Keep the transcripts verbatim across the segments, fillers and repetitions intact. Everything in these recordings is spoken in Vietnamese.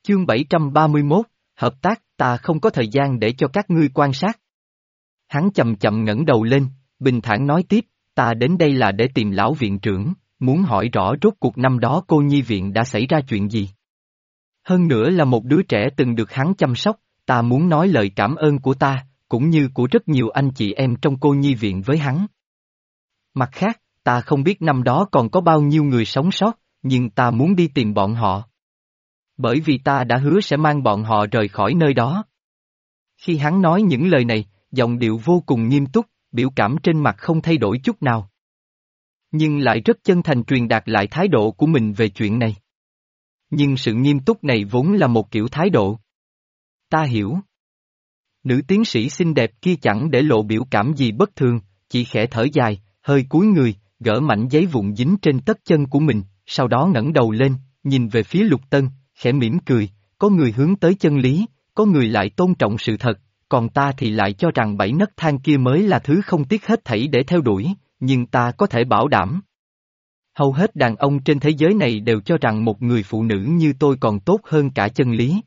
Chương bảy trăm ba mươi mốt, hợp tác, ta không có thời gian để cho các ngươi quan sát. Hắn chậm chậm ngẩng đầu lên, bình thản nói tiếp, ta đến đây là để tìm lão viện trưởng, muốn hỏi rõ rốt cuộc năm đó cô nhi viện đã xảy ra chuyện gì. Hơn nữa là một đứa trẻ từng được hắn chăm sóc, ta muốn nói lời cảm ơn của ta, cũng như của rất nhiều anh chị em trong cô nhi viện với hắn. Mặt khác, ta không biết năm đó còn có bao nhiêu người sống sót, nhưng ta muốn đi tìm bọn họ. Bởi vì ta đã hứa sẽ mang bọn họ rời khỏi nơi đó. Khi hắn nói những lời này, giọng điệu vô cùng nghiêm túc, biểu cảm trên mặt không thay đổi chút nào. Nhưng lại rất chân thành truyền đạt lại thái độ của mình về chuyện này. Nhưng sự nghiêm túc này vốn là một kiểu thái độ. Ta hiểu. Nữ tiến sĩ xinh đẹp kia chẳng để lộ biểu cảm gì bất thường, chỉ khẽ thở dài, hơi cúi người, gỡ mảnh giấy vụn dính trên tất chân của mình, sau đó ngẩng đầu lên, nhìn về phía Lục Tân, khẽ mỉm cười, có người hướng tới chân lý, có người lại tôn trọng sự thật, còn ta thì lại cho rằng bảy nấc thang kia mới là thứ không tiếc hết thảy để theo đuổi, nhưng ta có thể bảo đảm. Hầu hết đàn ông trên thế giới này đều cho rằng một người phụ nữ như tôi còn tốt hơn cả chân lý.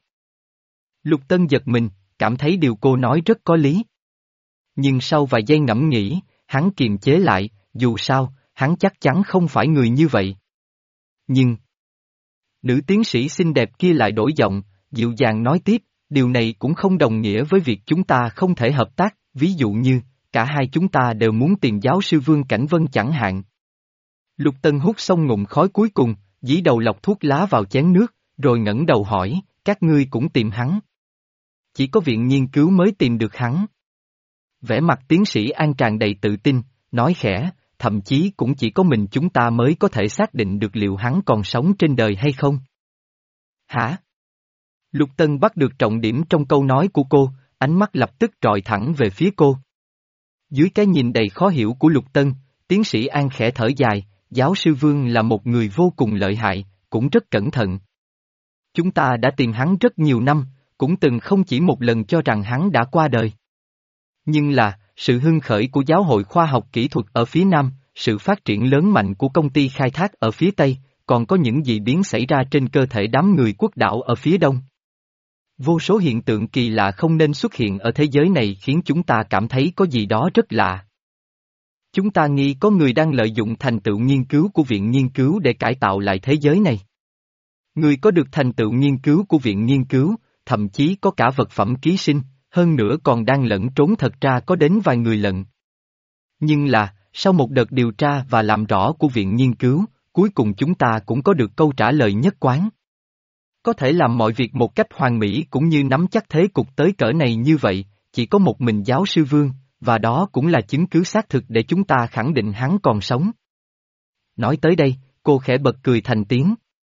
Lục Tân giật mình, cảm thấy điều cô nói rất có lý. Nhưng sau vài giây ngẫm nghĩ, hắn kiềm chế lại, dù sao, hắn chắc chắn không phải người như vậy. Nhưng... Nữ tiến sĩ xinh đẹp kia lại đổi giọng, dịu dàng nói tiếp, điều này cũng không đồng nghĩa với việc chúng ta không thể hợp tác, ví dụ như, cả hai chúng ta đều muốn tìm giáo sư Vương Cảnh Vân chẳng hạn. Lục Tân hút xong ngụm khói cuối cùng, dí đầu lọc thuốc lá vào chén nước, rồi ngẩng đầu hỏi, các ngươi cũng tìm hắn. Chỉ có viện nghiên cứu mới tìm được hắn. Vẻ mặt tiến sĩ An tràn đầy tự tin, nói khẽ, thậm chí cũng chỉ có mình chúng ta mới có thể xác định được liệu hắn còn sống trên đời hay không. Hả? Lục Tân bắt được trọng điểm trong câu nói của cô, ánh mắt lập tức trọi thẳng về phía cô. Dưới cái nhìn đầy khó hiểu của Lục Tân, tiến sĩ An khẽ thở dài, giáo sư Vương là một người vô cùng lợi hại, cũng rất cẩn thận. Chúng ta đã tìm hắn rất nhiều năm, cũng từng không chỉ một lần cho rằng hắn đã qua đời. Nhưng là, sự hưng khởi của giáo hội khoa học kỹ thuật ở phía Nam, sự phát triển lớn mạnh của công ty khai thác ở phía Tây, còn có những dị biến xảy ra trên cơ thể đám người quốc đảo ở phía Đông. Vô số hiện tượng kỳ lạ không nên xuất hiện ở thế giới này khiến chúng ta cảm thấy có gì đó rất lạ. Chúng ta nghi có người đang lợi dụng thành tựu nghiên cứu của viện nghiên cứu để cải tạo lại thế giới này. Người có được thành tựu nghiên cứu của viện nghiên cứu, thậm chí có cả vật phẩm ký sinh, hơn nữa còn đang lẫn trốn thật ra có đến vài người lận. Nhưng là, sau một đợt điều tra và làm rõ của viện nghiên cứu, cuối cùng chúng ta cũng có được câu trả lời nhất quán. Có thể làm mọi việc một cách hoàn mỹ cũng như nắm chắc thế cục tới cỡ này như vậy, chỉ có một mình giáo sư Vương, và đó cũng là chứng cứ xác thực để chúng ta khẳng định hắn còn sống. Nói tới đây, cô khẽ bật cười thành tiếng.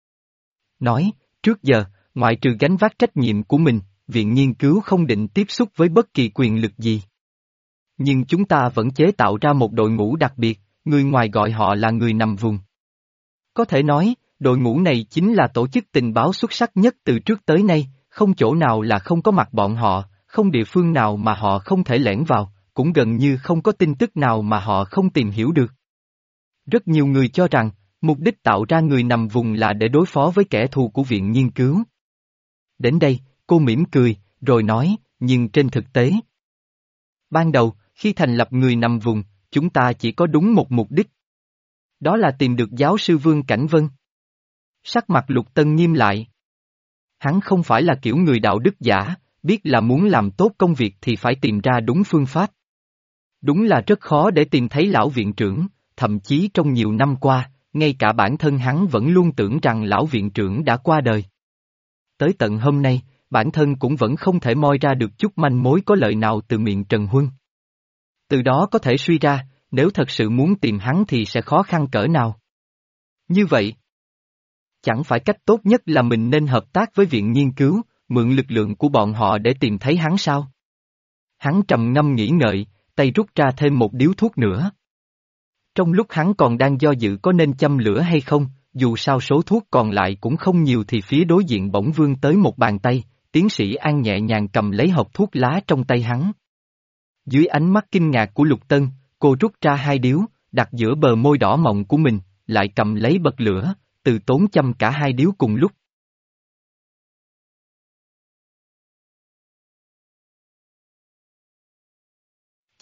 Nói, trước giờ, ngoại trừ gánh vác trách nhiệm của mình, viện nghiên cứu không định tiếp xúc với bất kỳ quyền lực gì. Nhưng chúng ta vẫn chế tạo ra một đội ngũ đặc biệt, người ngoài gọi họ là người nằm vùng. Có thể nói, đội ngũ này chính là tổ chức tình báo xuất sắc nhất từ trước tới nay, không chỗ nào là không có mặt bọn họ, không địa phương nào mà họ không thể lẻn vào, cũng gần như không có tin tức nào mà họ không tìm hiểu được. Rất nhiều người cho rằng, mục đích tạo ra người nằm vùng là để đối phó với kẻ thù của viện nghiên cứu. Đến đây, cô mỉm cười, rồi nói, nhưng trên thực tế. Ban đầu, khi thành lập người nằm vùng, chúng ta chỉ có đúng một mục đích. Đó là tìm được giáo sư Vương Cảnh Vân. Sắc mặt Lục Tân nghiêm lại. Hắn không phải là kiểu người đạo đức giả, biết là muốn làm tốt công việc thì phải tìm ra đúng phương pháp. Đúng là rất khó để tìm thấy lão viện trưởng, thậm chí trong nhiều năm qua, ngay cả bản thân hắn vẫn luôn tưởng rằng lão viện trưởng đã qua đời. Tới tận hôm nay, bản thân cũng vẫn không thể moi ra được chút manh mối có lợi nào từ miệng Trần Huân. Từ đó có thể suy ra, nếu thật sự muốn tìm hắn thì sẽ khó khăn cỡ nào. Như vậy, chẳng phải cách tốt nhất là mình nên hợp tác với viện nghiên cứu, mượn lực lượng của bọn họ để tìm thấy hắn sao? Hắn trầm ngâm nghĩ ngợi, tay rút ra thêm một điếu thuốc nữa. Trong lúc hắn còn đang do dự có nên châm lửa hay không, dù sao số thuốc còn lại cũng không nhiều thì phía đối diện bỗng vươn tới một bàn tay, tiến sĩ An nhẹ nhàng cầm lấy hộp thuốc lá trong tay hắn. Dưới ánh mắt kinh ngạc của Lục Tân, cô rút ra hai điếu, đặt giữa bờ môi đỏ mọng của mình, lại cầm lấy bật lửa, từ tốn châm cả hai điếu cùng lúc.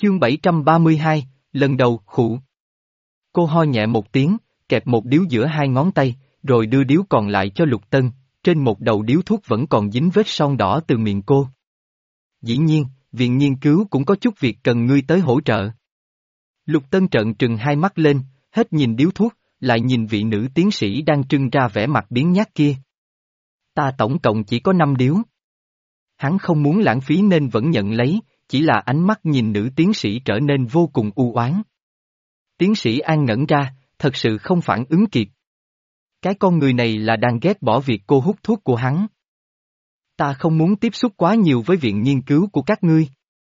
Chương bảy trăm ba mươi hai, lần đầu, khụ. Cô ho nhẹ một tiếng, kẹp một điếu giữa hai ngón tay, rồi đưa điếu còn lại cho Lục Tân, trên một đầu điếu thuốc vẫn còn dính vết son đỏ từ miệng cô. Dĩ nhiên, viện nghiên cứu cũng có chút việc cần ngươi tới hỗ trợ. Lục Tân trợn trừng hai mắt lên, hết nhìn điếu thuốc, lại nhìn vị nữ tiến sĩ đang trưng ra vẻ mặt biếng nhác kia. Ta tổng cộng chỉ có năm điếu. Hắn không muốn lãng phí nên vẫn nhận lấy, chỉ là ánh mắt nhìn nữ tiến sĩ trở nên vô cùng u oán. Tiến sĩ An ngẩn ra, thật sự không phản ứng kịp. Cái con người này là đang ghét bỏ việc cô hút thuốc của hắn. Ta không muốn tiếp xúc quá nhiều với viện nghiên cứu của các ngươi.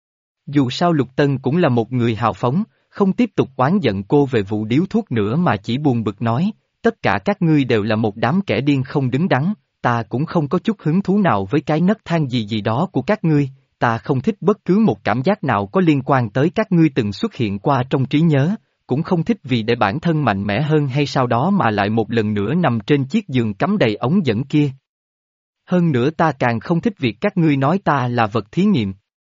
Dù sao Lục Tân cũng là một người hào phóng, không tiếp tục oán giận cô về vụ điếu thuốc nữa mà chỉ buồn bực nói, tất cả các ngươi đều là một đám kẻ điên không đứng đắn, ta cũng không có chút hứng thú nào với cái nấc thang gì gì đó của các ngươi, ta không thích bất cứ một cảm giác nào có liên quan tới các ngươi từng xuất hiện qua trong trí nhớ, cũng không thích vì để bản thân mạnh mẽ hơn hay sau đó mà lại một lần nữa nằm trên chiếc giường cắm đầy ống dẫn kia. Hơn nữa ta càng không thích việc các ngươi nói ta là vật thí nghiệm.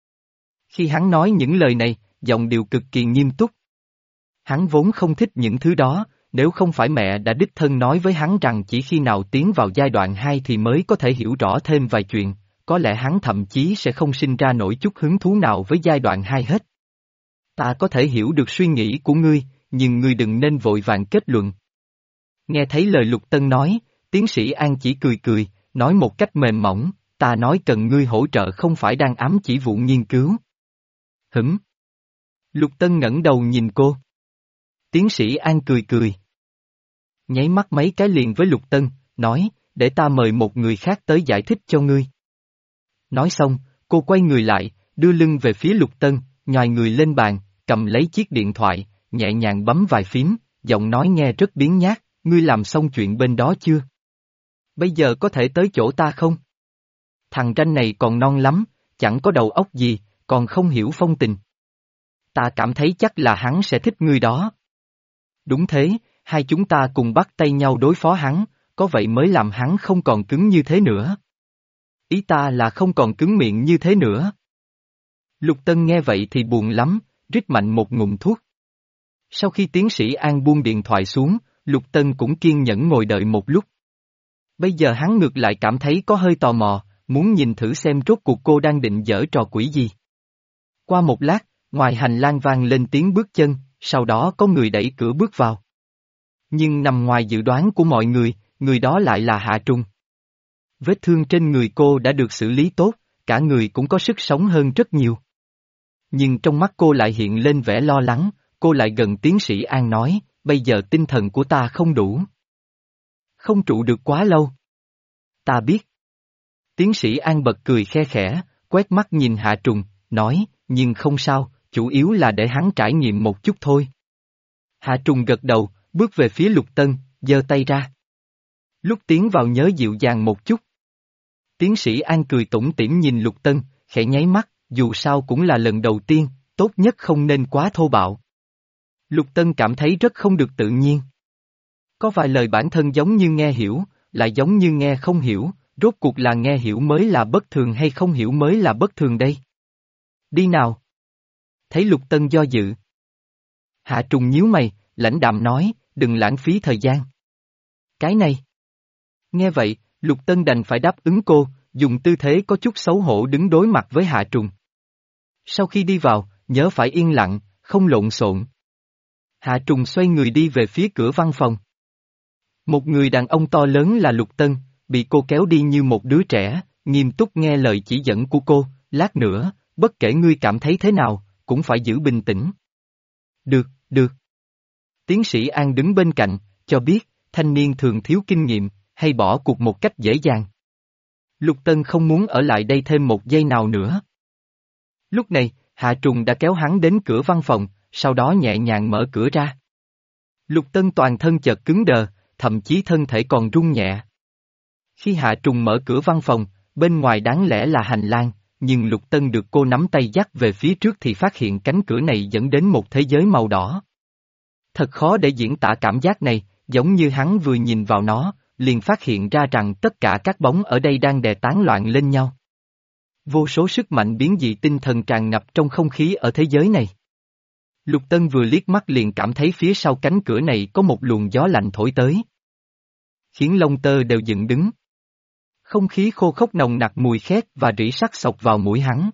Khi hắn nói những lời này, giọng điệu cực kỳ nghiêm túc. Hắn vốn không thích những thứ đó, nếu không phải mẹ đã đích thân nói với hắn rằng chỉ khi nào tiến vào giai đoạn hai thì mới có thể hiểu rõ thêm vài chuyện, có lẽ hắn thậm chí sẽ không sinh ra nổi chút hứng thú nào với giai đoạn hai hết. Ta có thể hiểu được suy nghĩ của ngươi, nhưng ngươi đừng nên vội vàng kết luận. Nghe thấy lời Lục Tân nói, tiến sĩ An chỉ cười cười, nói một cách mềm mỏng, ta nói cần ngươi hỗ trợ không phải đang ám chỉ vụ nghiên cứu. Hửm? Lục Tân ngẩng đầu nhìn cô. Tiến sĩ An cười cười. Nháy mắt mấy cái liền với Lục Tân, nói, để ta mời một người khác tới giải thích cho ngươi. Nói xong, cô quay người lại, đưa lưng về phía Lục Tân, nhòi người lên bàn, cầm lấy chiếc điện thoại, nhẹ nhàng bấm vài phím, giọng nói nghe rất biếng nhác, ngươi làm xong chuyện bên đó chưa? Bây giờ có thể tới chỗ ta không? Thằng ranh này còn non lắm, chẳng có đầu óc gì, còn không hiểu phong tình. Ta cảm thấy chắc là hắn sẽ thích ngươi đó. Đúng thế, hai chúng ta cùng bắt tay nhau đối phó hắn, có vậy mới làm hắn không còn cứng như thế nữa. Ý ta là không còn cứng miệng như thế nữa. Lục Tân nghe vậy thì buồn lắm, rít mạnh một ngụm thuốc. Sau khi tiến sĩ An buông điện thoại xuống, Lục Tân cũng kiên nhẫn ngồi đợi một lúc. Bây giờ hắn ngược lại cảm thấy có hơi tò mò, muốn nhìn thử xem rốt cuộc cô đang định giở trò quỷ gì. Qua một lát, ngoài hành lang vang lên tiếng bước chân, sau đó có người đẩy cửa bước vào. Nhưng nằm ngoài dự đoán của mọi người, người đó lại là Hạ Trùng. Vết thương trên người cô đã được xử lý tốt, cả người cũng có sức sống hơn rất nhiều. Nhưng trong mắt cô lại hiện lên vẻ lo lắng, cô lại gần tiến sĩ An nói, bây giờ tinh thần của ta không đủ. Không trụ được quá lâu. Ta biết. Tiến sĩ An bật cười khe khẽ, quét mắt nhìn Hạ Trùng, nói, nhưng không sao, chủ yếu là để hắn trải nghiệm một chút thôi. Hạ Trùng gật đầu, bước về phía Lục Tân, giơ tay ra. Lúc tiến vào nhớ dịu dàng một chút. Tiến sĩ An cười tủm tỉm nhìn Lục Tân, khẽ nháy mắt, dù sao cũng là lần đầu tiên, tốt nhất không nên quá thô bạo. Lục Tân cảm thấy rất không được tự nhiên. Có vài lời bản thân giống như nghe hiểu, lại giống như nghe không hiểu, rốt cuộc là nghe hiểu mới là bất thường hay không hiểu mới là bất thường đây. Đi nào. Thấy Lục Tân do dự. Hạ Trùng nhíu mày, lãnh đạm nói, đừng lãng phí thời gian. Cái này. Nghe vậy, Lục Tân đành phải đáp ứng cô, dùng tư thế có chút xấu hổ đứng đối mặt với Hạ Trùng. Sau khi đi vào, nhớ phải yên lặng, không lộn xộn. Hạ Trùng xoay người đi về phía cửa văn phòng. Một người đàn ông to lớn là Lục Tân, bị cô kéo đi như một đứa trẻ, nghiêm túc nghe lời chỉ dẫn của cô, lát nữa, bất kể ngươi cảm thấy thế nào, cũng phải giữ bình tĩnh. Được, được. Tiến sĩ An đứng bên cạnh, cho biết, thanh niên thường thiếu kinh nghiệm, hay bỏ cuộc một cách dễ dàng. Lục Tân không muốn ở lại đây thêm một giây nào nữa. Lúc này, Hạ Trùng đã kéo hắn đến cửa văn phòng, sau đó nhẹ nhàng mở cửa ra. Lục Tân toàn thân chợt cứng đờ, thậm chí thân thể còn run nhẹ. Khi Hạ Trùng mở cửa văn phòng, bên ngoài đáng lẽ là hành lang, nhưng Lục Tân được cô nắm tay dắt về phía trước thì phát hiện cánh cửa này dẫn đến một thế giới màu đỏ. Thật khó để diễn tả cảm giác này, giống như hắn vừa nhìn vào nó, liền phát hiện ra rằng tất cả các bóng ở đây đang đè tán loạn lên nhau. Vô số sức mạnh biến dị tinh thần tràn ngập trong không khí ở thế giới này. Lục Tân vừa liếc mắt liền cảm thấy phía sau cánh cửa này có một luồng gió lạnh thổi tới, khiến lông tơ đều dựng đứng. Không khí khô khốc nồng nặc mùi khét và rỉ sắt xộc vào mũi hắn.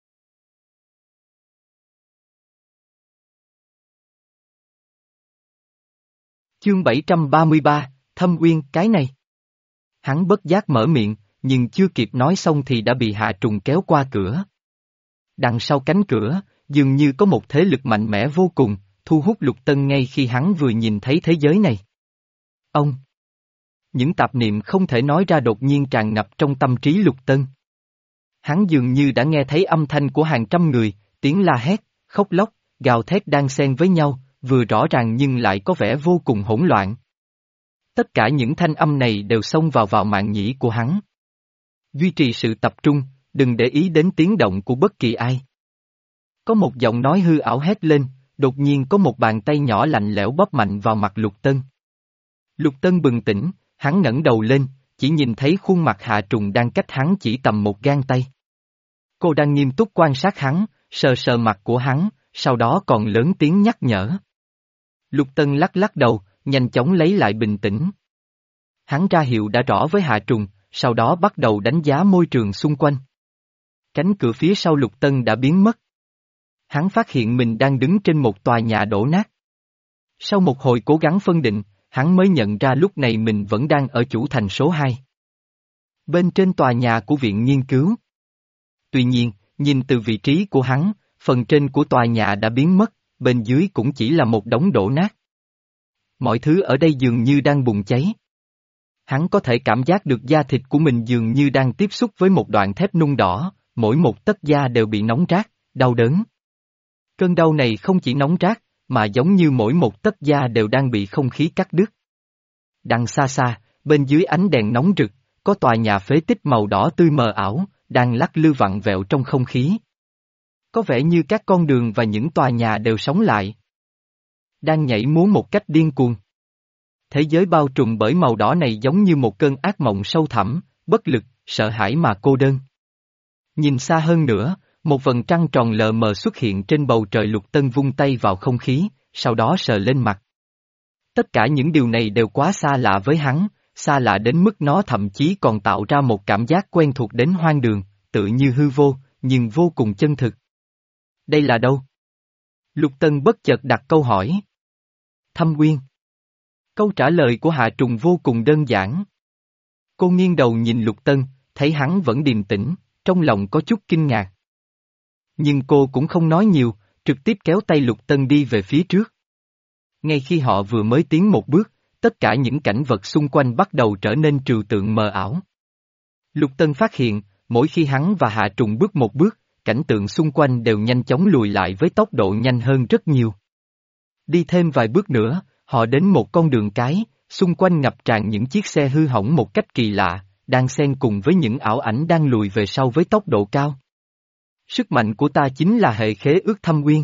Chương bảy trăm ba mươi ba, Thâm Uyên, cái này. Hắn bất giác mở miệng, nhưng chưa kịp nói xong thì đã bị Hạ Trùng kéo qua cửa. Đằng sau cánh cửa, dường như có một thế lực mạnh mẽ vô cùng, thu hút Lục Tân ngay khi hắn vừa nhìn thấy thế giới này. Ông! Những tạp niệm không thể nói ra đột nhiên tràn ngập trong tâm trí Lục Tân. Hắn dường như đã nghe thấy âm thanh của hàng trăm người, tiếng la hét, khóc lóc, gào thét đang xen với nhau, vừa rõ ràng nhưng lại có vẻ vô cùng hỗn loạn. Tất cả những thanh âm này đều xông vào vào mạn nhĩ của hắn. Duy trì sự tập trung, đừng để ý đến tiếng động của bất kỳ ai. Có một giọng nói hư ảo hét lên, đột nhiên có một bàn tay nhỏ lạnh lẽo bóp mạnh vào mặt Lục Tân. Lục Tân bừng tỉnh, hắn ngẩng đầu lên, chỉ nhìn thấy khuôn mặt Hạ Trùng đang cách hắn chỉ tầm một gang tay. Cô đang nghiêm túc quan sát hắn, sờ sờ mặt của hắn, sau đó còn lớn tiếng nhắc nhở. Lục Tân lắc lắc đầu, nhanh chóng lấy lại bình tĩnh. Hắn ra hiệu đã rõ với Hạ Trùng, sau đó bắt đầu đánh giá môi trường xung quanh. Cánh cửa phía sau Lục Tân đã biến mất. Hắn phát hiện mình đang đứng trên một tòa nhà đổ nát. Sau một hồi cố gắng phân định, hắn mới nhận ra lúc này mình vẫn đang ở chủ thành số hai. Bên trên tòa nhà của viện nghiên cứu. Tuy nhiên, nhìn từ vị trí của hắn, phần trên của tòa nhà đã biến mất, bên dưới cũng chỉ là một đống đổ nát. Mọi thứ ở đây dường như đang bùng cháy. Hắn có thể cảm giác được da thịt của mình dường như đang tiếp xúc với một đoạn thép nung đỏ, mỗi một tấc da đều bị nóng rát, đau đớn. Cơn đau này không chỉ nóng rát, mà giống như mỗi một tấc da đều đang bị không khí cắt đứt. Đằng xa xa, bên dưới ánh đèn nóng rực, có tòa nhà phế tích màu đỏ tươi mờ ảo, đang lắc lư vặn vẹo trong không khí. Có vẻ như các con đường và những tòa nhà đều sống lại. Đang nhảy múa một cách điên cuồng. Thế giới bao trùm bởi màu đỏ này giống như một cơn ác mộng sâu thẳm, bất lực, sợ hãi mà cô đơn. Nhìn xa hơn nữa, một vầng trăng tròn lờ mờ xuất hiện trên bầu trời. Lục Tân vung tay vào không khí, sau đó sờ lên mặt. Tất cả những điều này đều quá xa lạ với hắn, xa lạ đến mức nó thậm chí còn tạo ra một cảm giác quen thuộc đến hoang đường, tự như hư vô, nhưng vô cùng chân thực. Đây là đâu? Lục Tân bất chợt đặt câu hỏi. Thâm Uyên. Câu trả lời của Hạ Trùng vô cùng đơn giản. Cô nghiêng đầu nhìn Lục Tân, thấy hắn vẫn điềm tĩnh, trong lòng có chút kinh ngạc. Nhưng cô cũng không nói nhiều, trực tiếp kéo tay Lục Tân đi về phía trước. Ngay khi họ vừa mới tiến một bước, tất cả những cảnh vật xung quanh bắt đầu trở nên trừu tượng mờ ảo. Lục Tân phát hiện, mỗi khi hắn và Hạ Trùng bước một bước, cảnh tượng xung quanh đều nhanh chóng lùi lại với tốc độ nhanh hơn rất nhiều. Đi thêm vài bước nữa, họ đến một con đường cái, xung quanh ngập tràn những chiếc xe hư hỏng một cách kỳ lạ, đang xen cùng với những ảo ảnh đang lùi về sau với tốc độ cao. Sức mạnh của ta chính là hệ khế ước Thâm Uyên.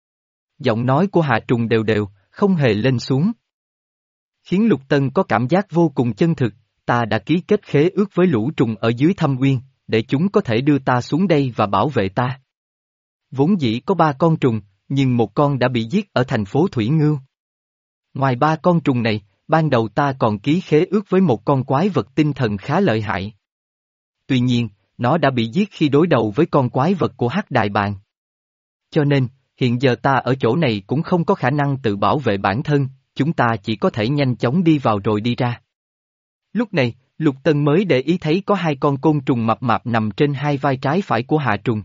Giọng nói của Hạ Trùng đều đều, không hề lên xuống. Khiến Lục Tân có cảm giác vô cùng chân thực, ta đã ký kết khế ước với lũ trùng ở dưới Thâm Uyên, để chúng có thể đưa ta xuống đây và bảo vệ ta. Vốn dĩ có ba con trùng, nhưng một con đã bị giết ở thành phố Thủy Ngưu. Ngoài ba con trùng này, ban đầu ta còn ký khế ước với một con quái vật tinh thần khá lợi hại. Tuy nhiên, nó đã bị giết khi đối đầu với con quái vật của Hắc Đại Bàng. Cho nên, hiện giờ ta ở chỗ này cũng không có khả năng tự bảo vệ bản thân, chúng ta chỉ có thể nhanh chóng đi vào rồi đi ra. Lúc này, Lục Tân mới để ý thấy có hai con côn trùng mập mạp nằm trên hai vai trái phải của Hạ Trùng.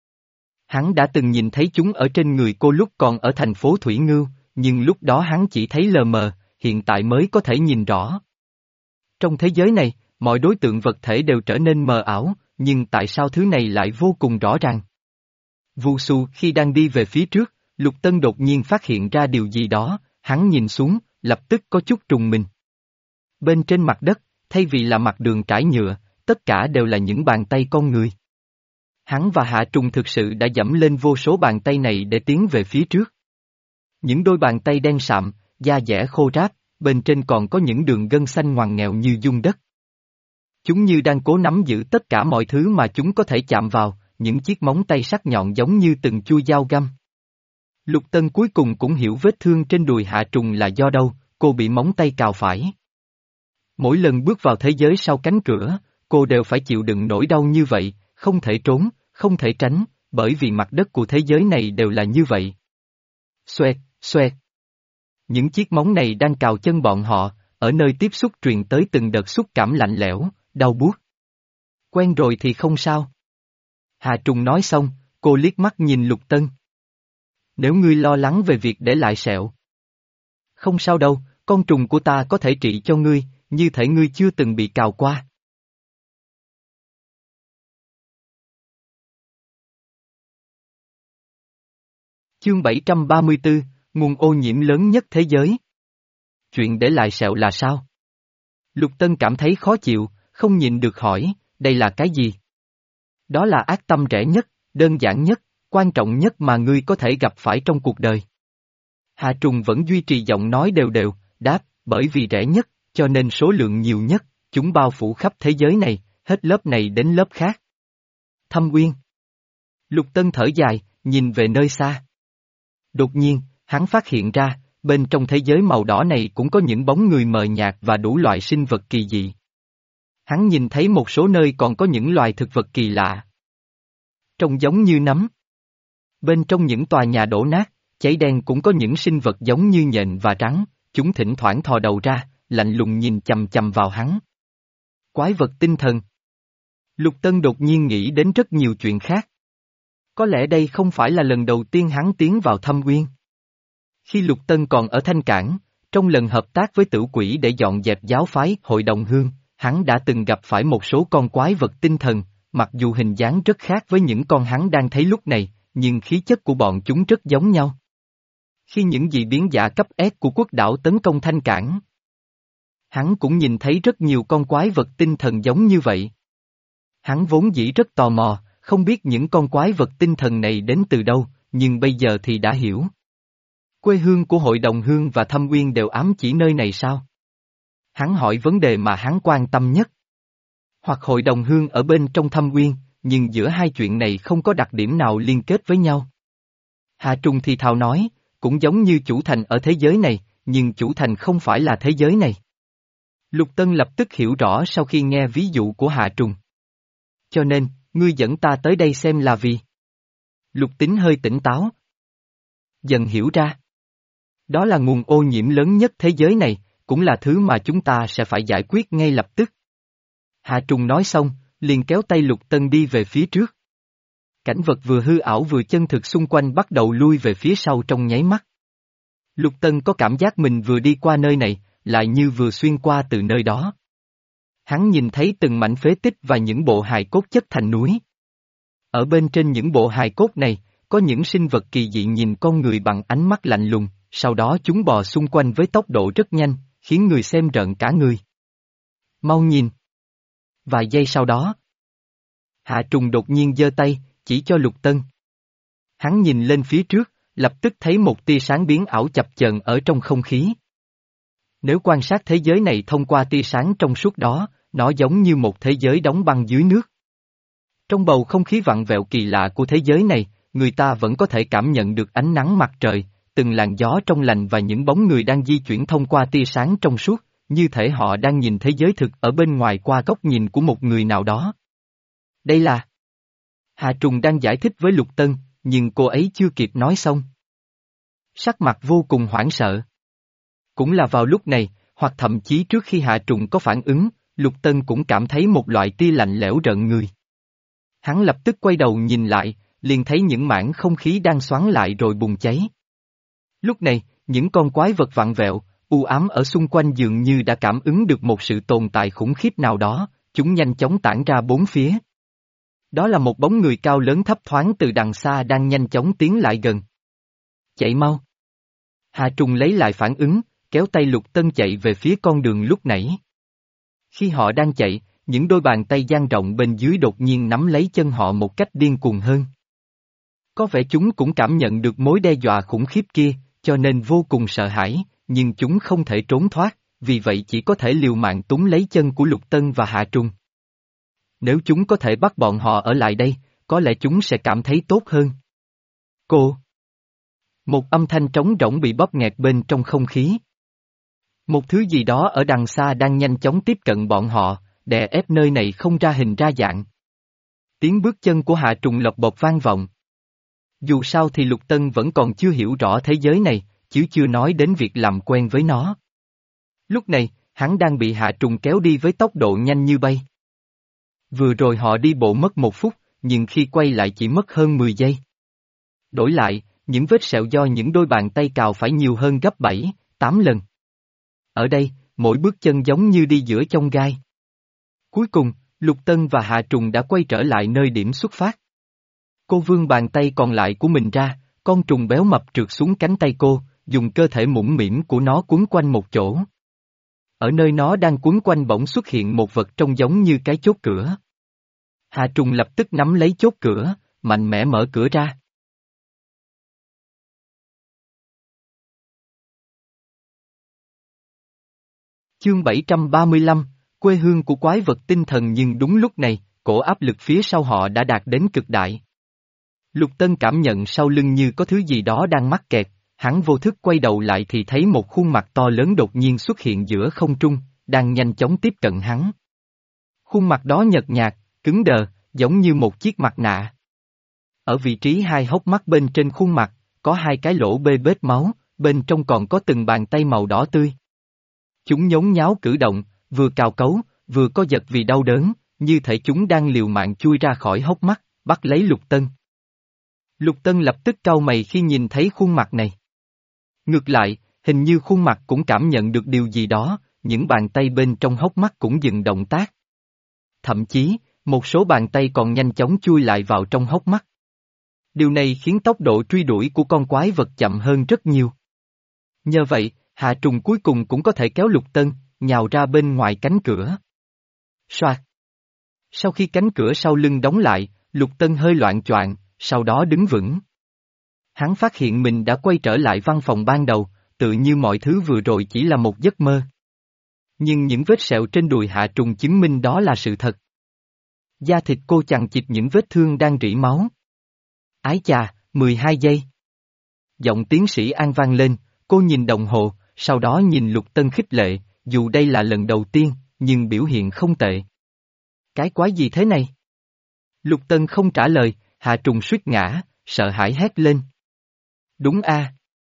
Hắn đã từng nhìn thấy chúng ở trên người cô lúc còn ở thành phố Thủy Ngưu, nhưng lúc đó hắn chỉ thấy lờ mờ, hiện tại mới có thể nhìn rõ. Trong thế giới này, mọi đối tượng vật thể đều trở nên mờ ảo, nhưng tại sao thứ này lại vô cùng rõ ràng? Vu Su khi đang đi về phía trước, Lục Tân đột nhiên phát hiện ra điều gì đó, hắn nhìn xuống, lập tức có chút trùng mình. Bên trên mặt đất, thay vì là mặt đường trải nhựa, tất cả đều là những bàn tay con người. Hắn và Hạ Trùng thực sự đã dẫm lên vô số bàn tay này để tiến về phía trước. Những đôi bàn tay đen sạm, da dẻ khô ráp, bên trên còn có những đường gân xanh ngoằn nghèo như dung đất. Chúng như đang cố nắm giữ tất cả mọi thứ mà chúng có thể chạm vào, những chiếc móng tay sắc nhọn giống như từng chuôi dao găm. Lục Tân cuối cùng cũng hiểu vết thương trên đùi Hạ Trùng là do đâu, cô bị móng tay cào phải. Mỗi lần bước vào thế giới sau cánh cửa, cô đều phải chịu đựng nỗi đau như vậy, không thể trốn, không thể tránh, bởi vì mặt đất của thế giới này đều là như vậy. Xoẹt, xoẹt. Những chiếc móng này đang cào chân bọn họ, ở nơi tiếp xúc truyền tới từng đợt xúc cảm lạnh lẽo, đau buốt. Quen rồi thì không sao. Hà Trùng nói xong, cô liếc mắt nhìn Lục Tân. Nếu ngươi lo lắng về việc để lại sẹo. Không sao đâu, con trùng của ta có thể trị cho ngươi, như thể ngươi chưa từng bị cào qua. Chương bảy trăm ba mươi tư, nguồn ô nhiễm lớn nhất thế giới. Chuyện để lại sẹo là sao? Lục Tân cảm thấy khó chịu, không nhịn được hỏi, đây là cái gì? Đó là ác tâm rẻ nhất, đơn giản nhất, quan trọng nhất mà ngươi có thể gặp phải trong cuộc đời. Hà Trùng vẫn duy trì giọng nói đều đều, đáp, bởi vì rẻ nhất, cho nên số lượng nhiều nhất, chúng bao phủ khắp thế giới này, hết lớp này đến lớp khác. Thâm Uyên. Lục Tân thở dài, nhìn về nơi xa. Đột nhiên, hắn phát hiện ra, bên trong thế giới màu đỏ này cũng có những bóng người mờ nhạt và đủ loại sinh vật kỳ dị. Hắn nhìn thấy một số nơi còn có những loài thực vật kỳ lạ. Trông giống như nấm. Bên trong những tòa nhà đổ nát, cháy đen cũng có những sinh vật giống như nhện và rắn, chúng thỉnh thoảng thò đầu ra, lạnh lùng nhìn chằm chằm vào hắn. Quái vật tinh thần. Lục Tân đột nhiên nghĩ đến rất nhiều chuyện khác. Có lẽ đây không phải là lần đầu tiên hắn tiến vào Thâm Uyên. Khi Lục Tân còn ở Thanh Cảng, trong lần hợp tác với tử quỷ để dọn dẹp giáo phái Hội đồng Hương, hắn đã từng gặp phải một số con quái vật tinh thần, mặc dù hình dáng rất khác với những con hắn đang thấy lúc này, nhưng khí chất của bọn chúng rất giống nhau. Khi những dị biến giả cấp S của quốc đảo tấn công Thanh Cảng, hắn cũng nhìn thấy rất nhiều con quái vật tinh thần giống như vậy. Hắn vốn dĩ rất tò mò, không biết những con quái vật tinh thần này đến từ đâu, nhưng bây giờ thì đã hiểu. Quê hương của Hội đồng Hương và Thâm Uyên đều ám chỉ nơi này sao? Hắn hỏi vấn đề mà hắn quan tâm nhất. Hoặc Hội đồng Hương ở bên trong Thâm Uyên, nhưng giữa hai chuyện này không có đặc điểm nào liên kết với nhau. Hà Trùng thì thào nói, cũng giống như chủ thành ở thế giới này, nhưng chủ thành không phải là thế giới này. Lục Tân lập tức hiểu rõ sau khi nghe ví dụ của Hà Trùng. Cho nên, ngươi dẫn ta tới đây xem là vì. Lục Tính hơi tỉnh táo. Dần hiểu ra. Đó là nguồn ô nhiễm lớn nhất thế giới này, cũng là thứ mà chúng ta sẽ phải giải quyết ngay lập tức. Hà Trùng nói xong, liền kéo tay Lục Tân đi về phía trước. Cảnh vật vừa hư ảo vừa chân thực xung quanh bắt đầu lui về phía sau trong nháy mắt. Lục Tân có cảm giác mình vừa đi qua nơi này, lại như vừa xuyên qua từ nơi đó. Hắn nhìn thấy từng mảnh phế tích và những bộ hài cốt chất thành núi. Ở bên trên những bộ hài cốt này, có những sinh vật kỳ dị nhìn con người bằng ánh mắt lạnh lùng, sau đó chúng bò xung quanh với tốc độ rất nhanh, khiến người xem rợn cả người. Mau nhìn! Vài giây sau đó, Hạ Trùng đột nhiên giơ tay, chỉ cho Lục Tân. Hắn nhìn lên phía trước, lập tức thấy một tia sáng biến ảo chập chờn ở trong không khí. Nếu quan sát thế giới này thông qua tia sáng trong suốt đó, nó giống như một thế giới đóng băng dưới nước. Trong bầu không khí vặn vẹo kỳ lạ của thế giới này, người ta vẫn có thể cảm nhận được ánh nắng mặt trời, từng làn gió trong lành và những bóng người đang di chuyển thông qua tia sáng trong suốt, như thể họ đang nhìn thế giới thực ở bên ngoài qua góc nhìn của một người nào đó. Đây là... Hà Trùng đang giải thích với Lục Tân, nhưng cô ấy chưa kịp nói xong. Sắc mặt vô cùng hoảng sợ. Cũng là vào lúc này, hoặc thậm chí trước khi Hạ Trùng có phản ứng, Lục Tân cũng cảm thấy một loại tia lạnh lẽo rợn người. Hắn lập tức quay đầu nhìn lại, liền thấy những mảng không khí đang xoắn lại rồi bùng cháy. Lúc này, những con quái vật vặn vẹo, u ám ở xung quanh dường như đã cảm ứng được một sự tồn tại khủng khiếp nào đó, chúng nhanh chóng tản ra bốn phía. Đó là một bóng người cao lớn thấp thoáng từ đằng xa đang nhanh chóng tiến lại gần. Chạy mau! Hà Trùng lấy lại phản ứng, kéo tay Lục Tân chạy về phía con đường lúc nãy. Khi họ đang chạy, những đôi bàn tay dang rộng bên dưới đột nhiên nắm lấy chân họ một cách điên cuồng hơn. Có vẻ chúng cũng cảm nhận được mối đe dọa khủng khiếp kia, cho nên vô cùng sợ hãi, nhưng chúng không thể trốn thoát, vì vậy chỉ có thể liều mạng túm lấy chân của Lục Tân và Hạ Trùng. Nếu chúng có thể bắt bọn họ ở lại đây, có lẽ chúng sẽ cảm thấy tốt hơn. Cô! Một âm thanh trống rỗng bị bóp nghẹt bên trong không khí. Một thứ gì đó ở đằng xa đang nhanh chóng tiếp cận bọn họ, đè ép nơi này không ra hình ra dạng. Tiếng bước chân của Hạ Trùng lộc bộc vang vọng. Dù sao thì Lục Tân vẫn còn chưa hiểu rõ thế giới này, chứ chưa nói đến việc làm quen với nó. Lúc này, hắn đang bị Hạ Trùng kéo đi với tốc độ nhanh như bay. Vừa rồi họ đi bộ mất một phút, nhưng khi quay lại chỉ mất hơn mười giây. Đổi lại, những vết sẹo do những đôi bàn tay cào phải nhiều hơn gấp bảy, tám lần. Ở đây, mỗi bước chân giống như đi giữa chông gai. Cuối cùng, Lục Tân và Hạ Trùng đã quay trở lại nơi điểm xuất phát. Cô vươn bàn tay còn lại của mình ra, con trùng béo mập trượt xuống cánh tay cô, dùng cơ thể mũm mĩm của nó quấn quanh một chỗ. Ở nơi nó đang quấn quanh bỗng xuất hiện một vật trông giống như cái chốt cửa. Hạ Trùng lập tức nắm lấy chốt cửa, mạnh mẽ mở cửa ra. Chương bảy trăm ba mươi lăm, quê hương của quái vật tinh thần. Nhưng đúng lúc này, cổ áp lực phía sau họ đã đạt đến cực đại. Lục Tân cảm nhận sau lưng như có thứ gì đó đang mắc kẹt, hắn vô thức quay đầu lại thì thấy một khuôn mặt to lớn đột nhiên xuất hiện giữa không trung, đang nhanh chóng tiếp cận hắn. Khuôn mặt đó nhợt nhạt, cứng đờ, giống như một chiếc mặt nạ. Ở vị trí hai hốc mắt bên trên khuôn mặt, có hai cái lỗ bê bết máu, bên trong còn có từng bàn tay màu đỏ tươi. Chúng nhốn nháo cử động, vừa cào cấu, vừa co giật vì đau đớn, như thể chúng đang liều mạng chui ra khỏi hốc mắt, bắt lấy Lục Tân. Lục Tân lập tức cau mày khi nhìn thấy khuôn mặt này. Ngược lại, hình như khuôn mặt cũng cảm nhận được điều gì đó, những bàn tay bên trong hốc mắt cũng dừng động tác. Thậm chí, một số bàn tay còn nhanh chóng chui lại vào trong hốc mắt. Điều này khiến tốc độ truy đuổi của con quái vật chậm hơn rất nhiều. Nhờ vậy, Hạ Trùng cuối cùng cũng có thể kéo Lục Tân, nhào ra bên ngoài cánh cửa. Soạt. Sau khi cánh cửa sau lưng đóng lại, Lục Tân hơi loạng choạng, sau đó đứng vững. Hắn phát hiện mình đã quay trở lại văn phòng ban đầu, tự như mọi thứ vừa rồi chỉ là một giấc mơ. Nhưng những vết sẹo trên đùi Hạ Trùng chứng minh đó là sự thật. Da thịt cô chằng chịt những vết thương đang rỉ máu. Ái chà, mười hai giây. Giọng tiến sĩ An vang lên, cô nhìn đồng hồ, sau đó nhìn Lục Tân khích lệ, dù đây là lần đầu tiên, nhưng biểu hiện không tệ. Cái quái gì thế này? Lục Tân không trả lời, Hạ Trùng suýt ngã, sợ hãi hét lên. Đúng a.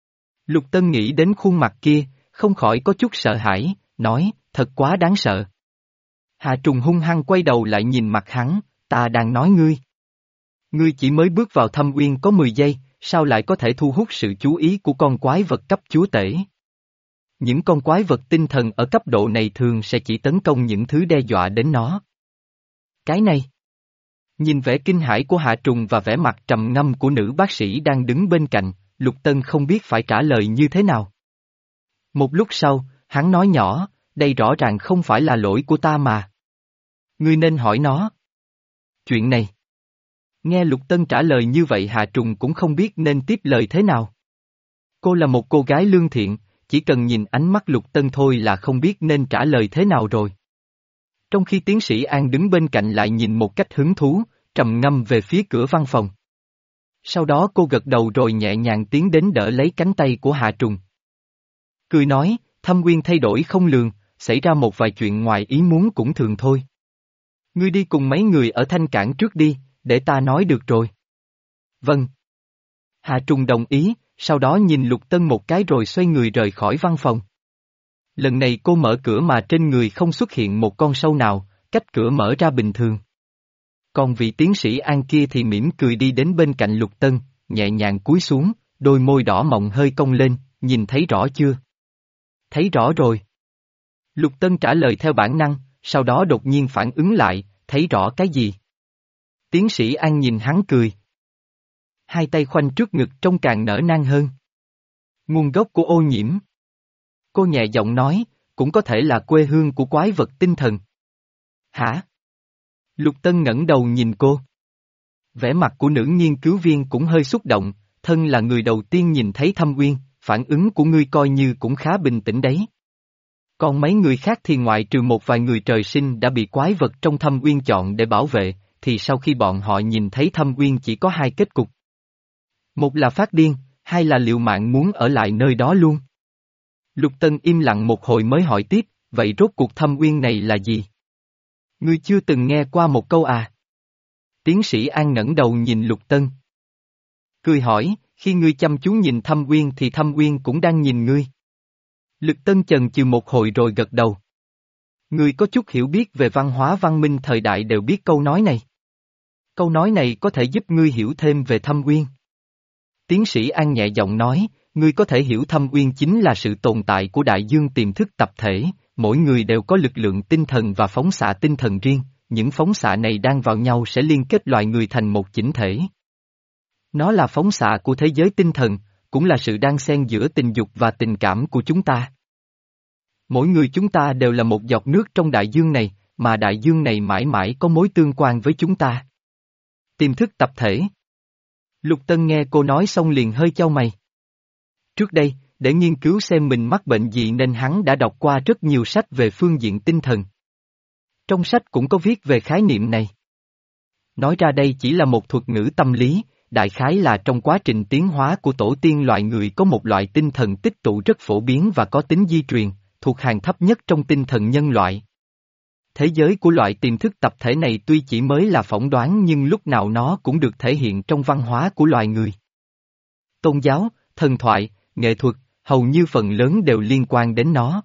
Lục Tân nghĩ đến khuôn mặt kia, không khỏi có chút sợ hãi, nói, thật quá đáng sợ. Hạ Trùng hung hăng quay đầu lại nhìn mặt hắn, ta đang nói ngươi. Ngươi chỉ mới bước vào thâm uyên có mười giây, sao lại có thể thu hút sự chú ý của con quái vật cấp chúa tể? Những con quái vật tinh thần ở cấp độ này thường sẽ chỉ tấn công những thứ đe dọa đến nó. Cái này. Nhìn vẻ kinh hãi của Hạ Trùng và vẻ mặt trầm ngâm của nữ bác sĩ đang đứng bên cạnh, Lục Tân không biết phải trả lời như thế nào. Một lúc sau, hắn nói nhỏ, đây rõ ràng không phải là lỗi của ta mà. Ngươi nên hỏi nó. Chuyện này. Nghe Lục Tân trả lời như vậy Hạ Trùng cũng không biết nên tiếp lời thế nào. Cô là một cô gái lương thiện, chỉ cần nhìn ánh mắt Lục Tân thôi là không biết nên trả lời thế nào rồi. Trong khi tiến sĩ An đứng bên cạnh lại nhìn một cách hứng thú, trầm ngâm về phía cửa văn phòng. Sau đó cô gật đầu rồi nhẹ nhàng tiến đến đỡ lấy cánh tay của Hạ Trùng. Cười nói, thâm uyên thay đổi không lường, xảy ra một vài chuyện ngoài ý muốn cũng thường thôi. Ngươi đi cùng mấy người ở Thanh Cảng trước đi, để ta nói được rồi. Vâng. Hạ Trùng đồng ý, sau đó nhìn Lục Tân một cái rồi xoay người rời khỏi văn phòng. Lần này cô mở cửa mà trên người không xuất hiện một con sâu nào, cách cửa mở ra bình thường. Còn vị tiến sĩ An kia thì mỉm cười đi đến bên cạnh Lục Tân, nhẹ nhàng cúi xuống, đôi môi đỏ mọng hơi cong lên, nhìn thấy rõ chưa? Thấy rõ rồi. Lục Tân trả lời theo bản năng, sau đó đột nhiên phản ứng lại, thấy rõ cái gì? Tiến sĩ An nhìn hắn cười. Hai tay khoanh trước ngực trông càng nở nang hơn. Nguồn gốc của ô nhiễm. Cô nhẹ giọng nói, cũng có thể là quê hương của quái vật tinh thần. Hả? Lục Tân ngẩng đầu nhìn cô. Vẻ mặt của nữ nghiên cứu viên cũng hơi xúc động, thân là người đầu tiên nhìn thấy thâm uyên, phản ứng của ngươi coi như cũng khá bình tĩnh đấy. Còn mấy người khác thì ngoại trừ một vài người trời sinh đã bị quái vật trong thâm uyên chọn để bảo vệ, thì sau khi bọn họ nhìn thấy thâm uyên chỉ có hai kết cục. Một là phát điên, hay là liều mạng muốn ở lại nơi đó luôn? Lục Tân im lặng một hồi mới hỏi tiếp, vậy rốt cuộc thâm uyên này là gì? Ngươi chưa từng nghe qua một câu à? Tiến sĩ An ngẩng đầu nhìn Lục Tân. Cười hỏi, khi ngươi chăm chú nhìn thâm uyên thì thâm uyên cũng đang nhìn ngươi. Lục Tân chần chừ một hồi rồi gật đầu. Ngươi có chút hiểu biết về văn hóa văn minh thời đại đều biết câu nói này. Câu nói này có thể giúp ngươi hiểu thêm về thâm uyên. Tiến sĩ An nhẹ giọng nói, ngươi có thể hiểu thâm uyên chính là sự tồn tại của đại dương tiềm thức tập thể, mỗi người đều có lực lượng tinh thần và phóng xạ tinh thần riêng, những phóng xạ này đang vào nhau sẽ liên kết loài người thành một chỉnh thể. Nó là phóng xạ của thế giới tinh thần, cũng là sự đan xen giữa tình dục và tình cảm của chúng ta. Mỗi người chúng ta đều là một giọt nước trong đại dương này, mà đại dương này mãi mãi có mối tương quan với chúng ta. Tiềm thức tập thể. Lục Tân nghe cô nói xong liền hơi chau mày. Trước đây, để nghiên cứu xem mình mắc bệnh gì nên hắn đã đọc qua rất nhiều sách về phương diện tinh thần. Trong sách cũng có viết về khái niệm này. Nói ra đây chỉ là một thuật ngữ tâm lý, đại khái là trong quá trình tiến hóa của tổ tiên loài người có một loại tinh thần tích tụ rất phổ biến và có tính di truyền, thuộc hàng thấp nhất trong tinh thần nhân loại. Thế giới của loại tiềm thức tập thể này tuy chỉ mới là phỏng đoán nhưng lúc nào nó cũng được thể hiện trong văn hóa của loài người. Tôn giáo, thần thoại, nghệ thuật, hầu như phần lớn đều liên quan đến nó.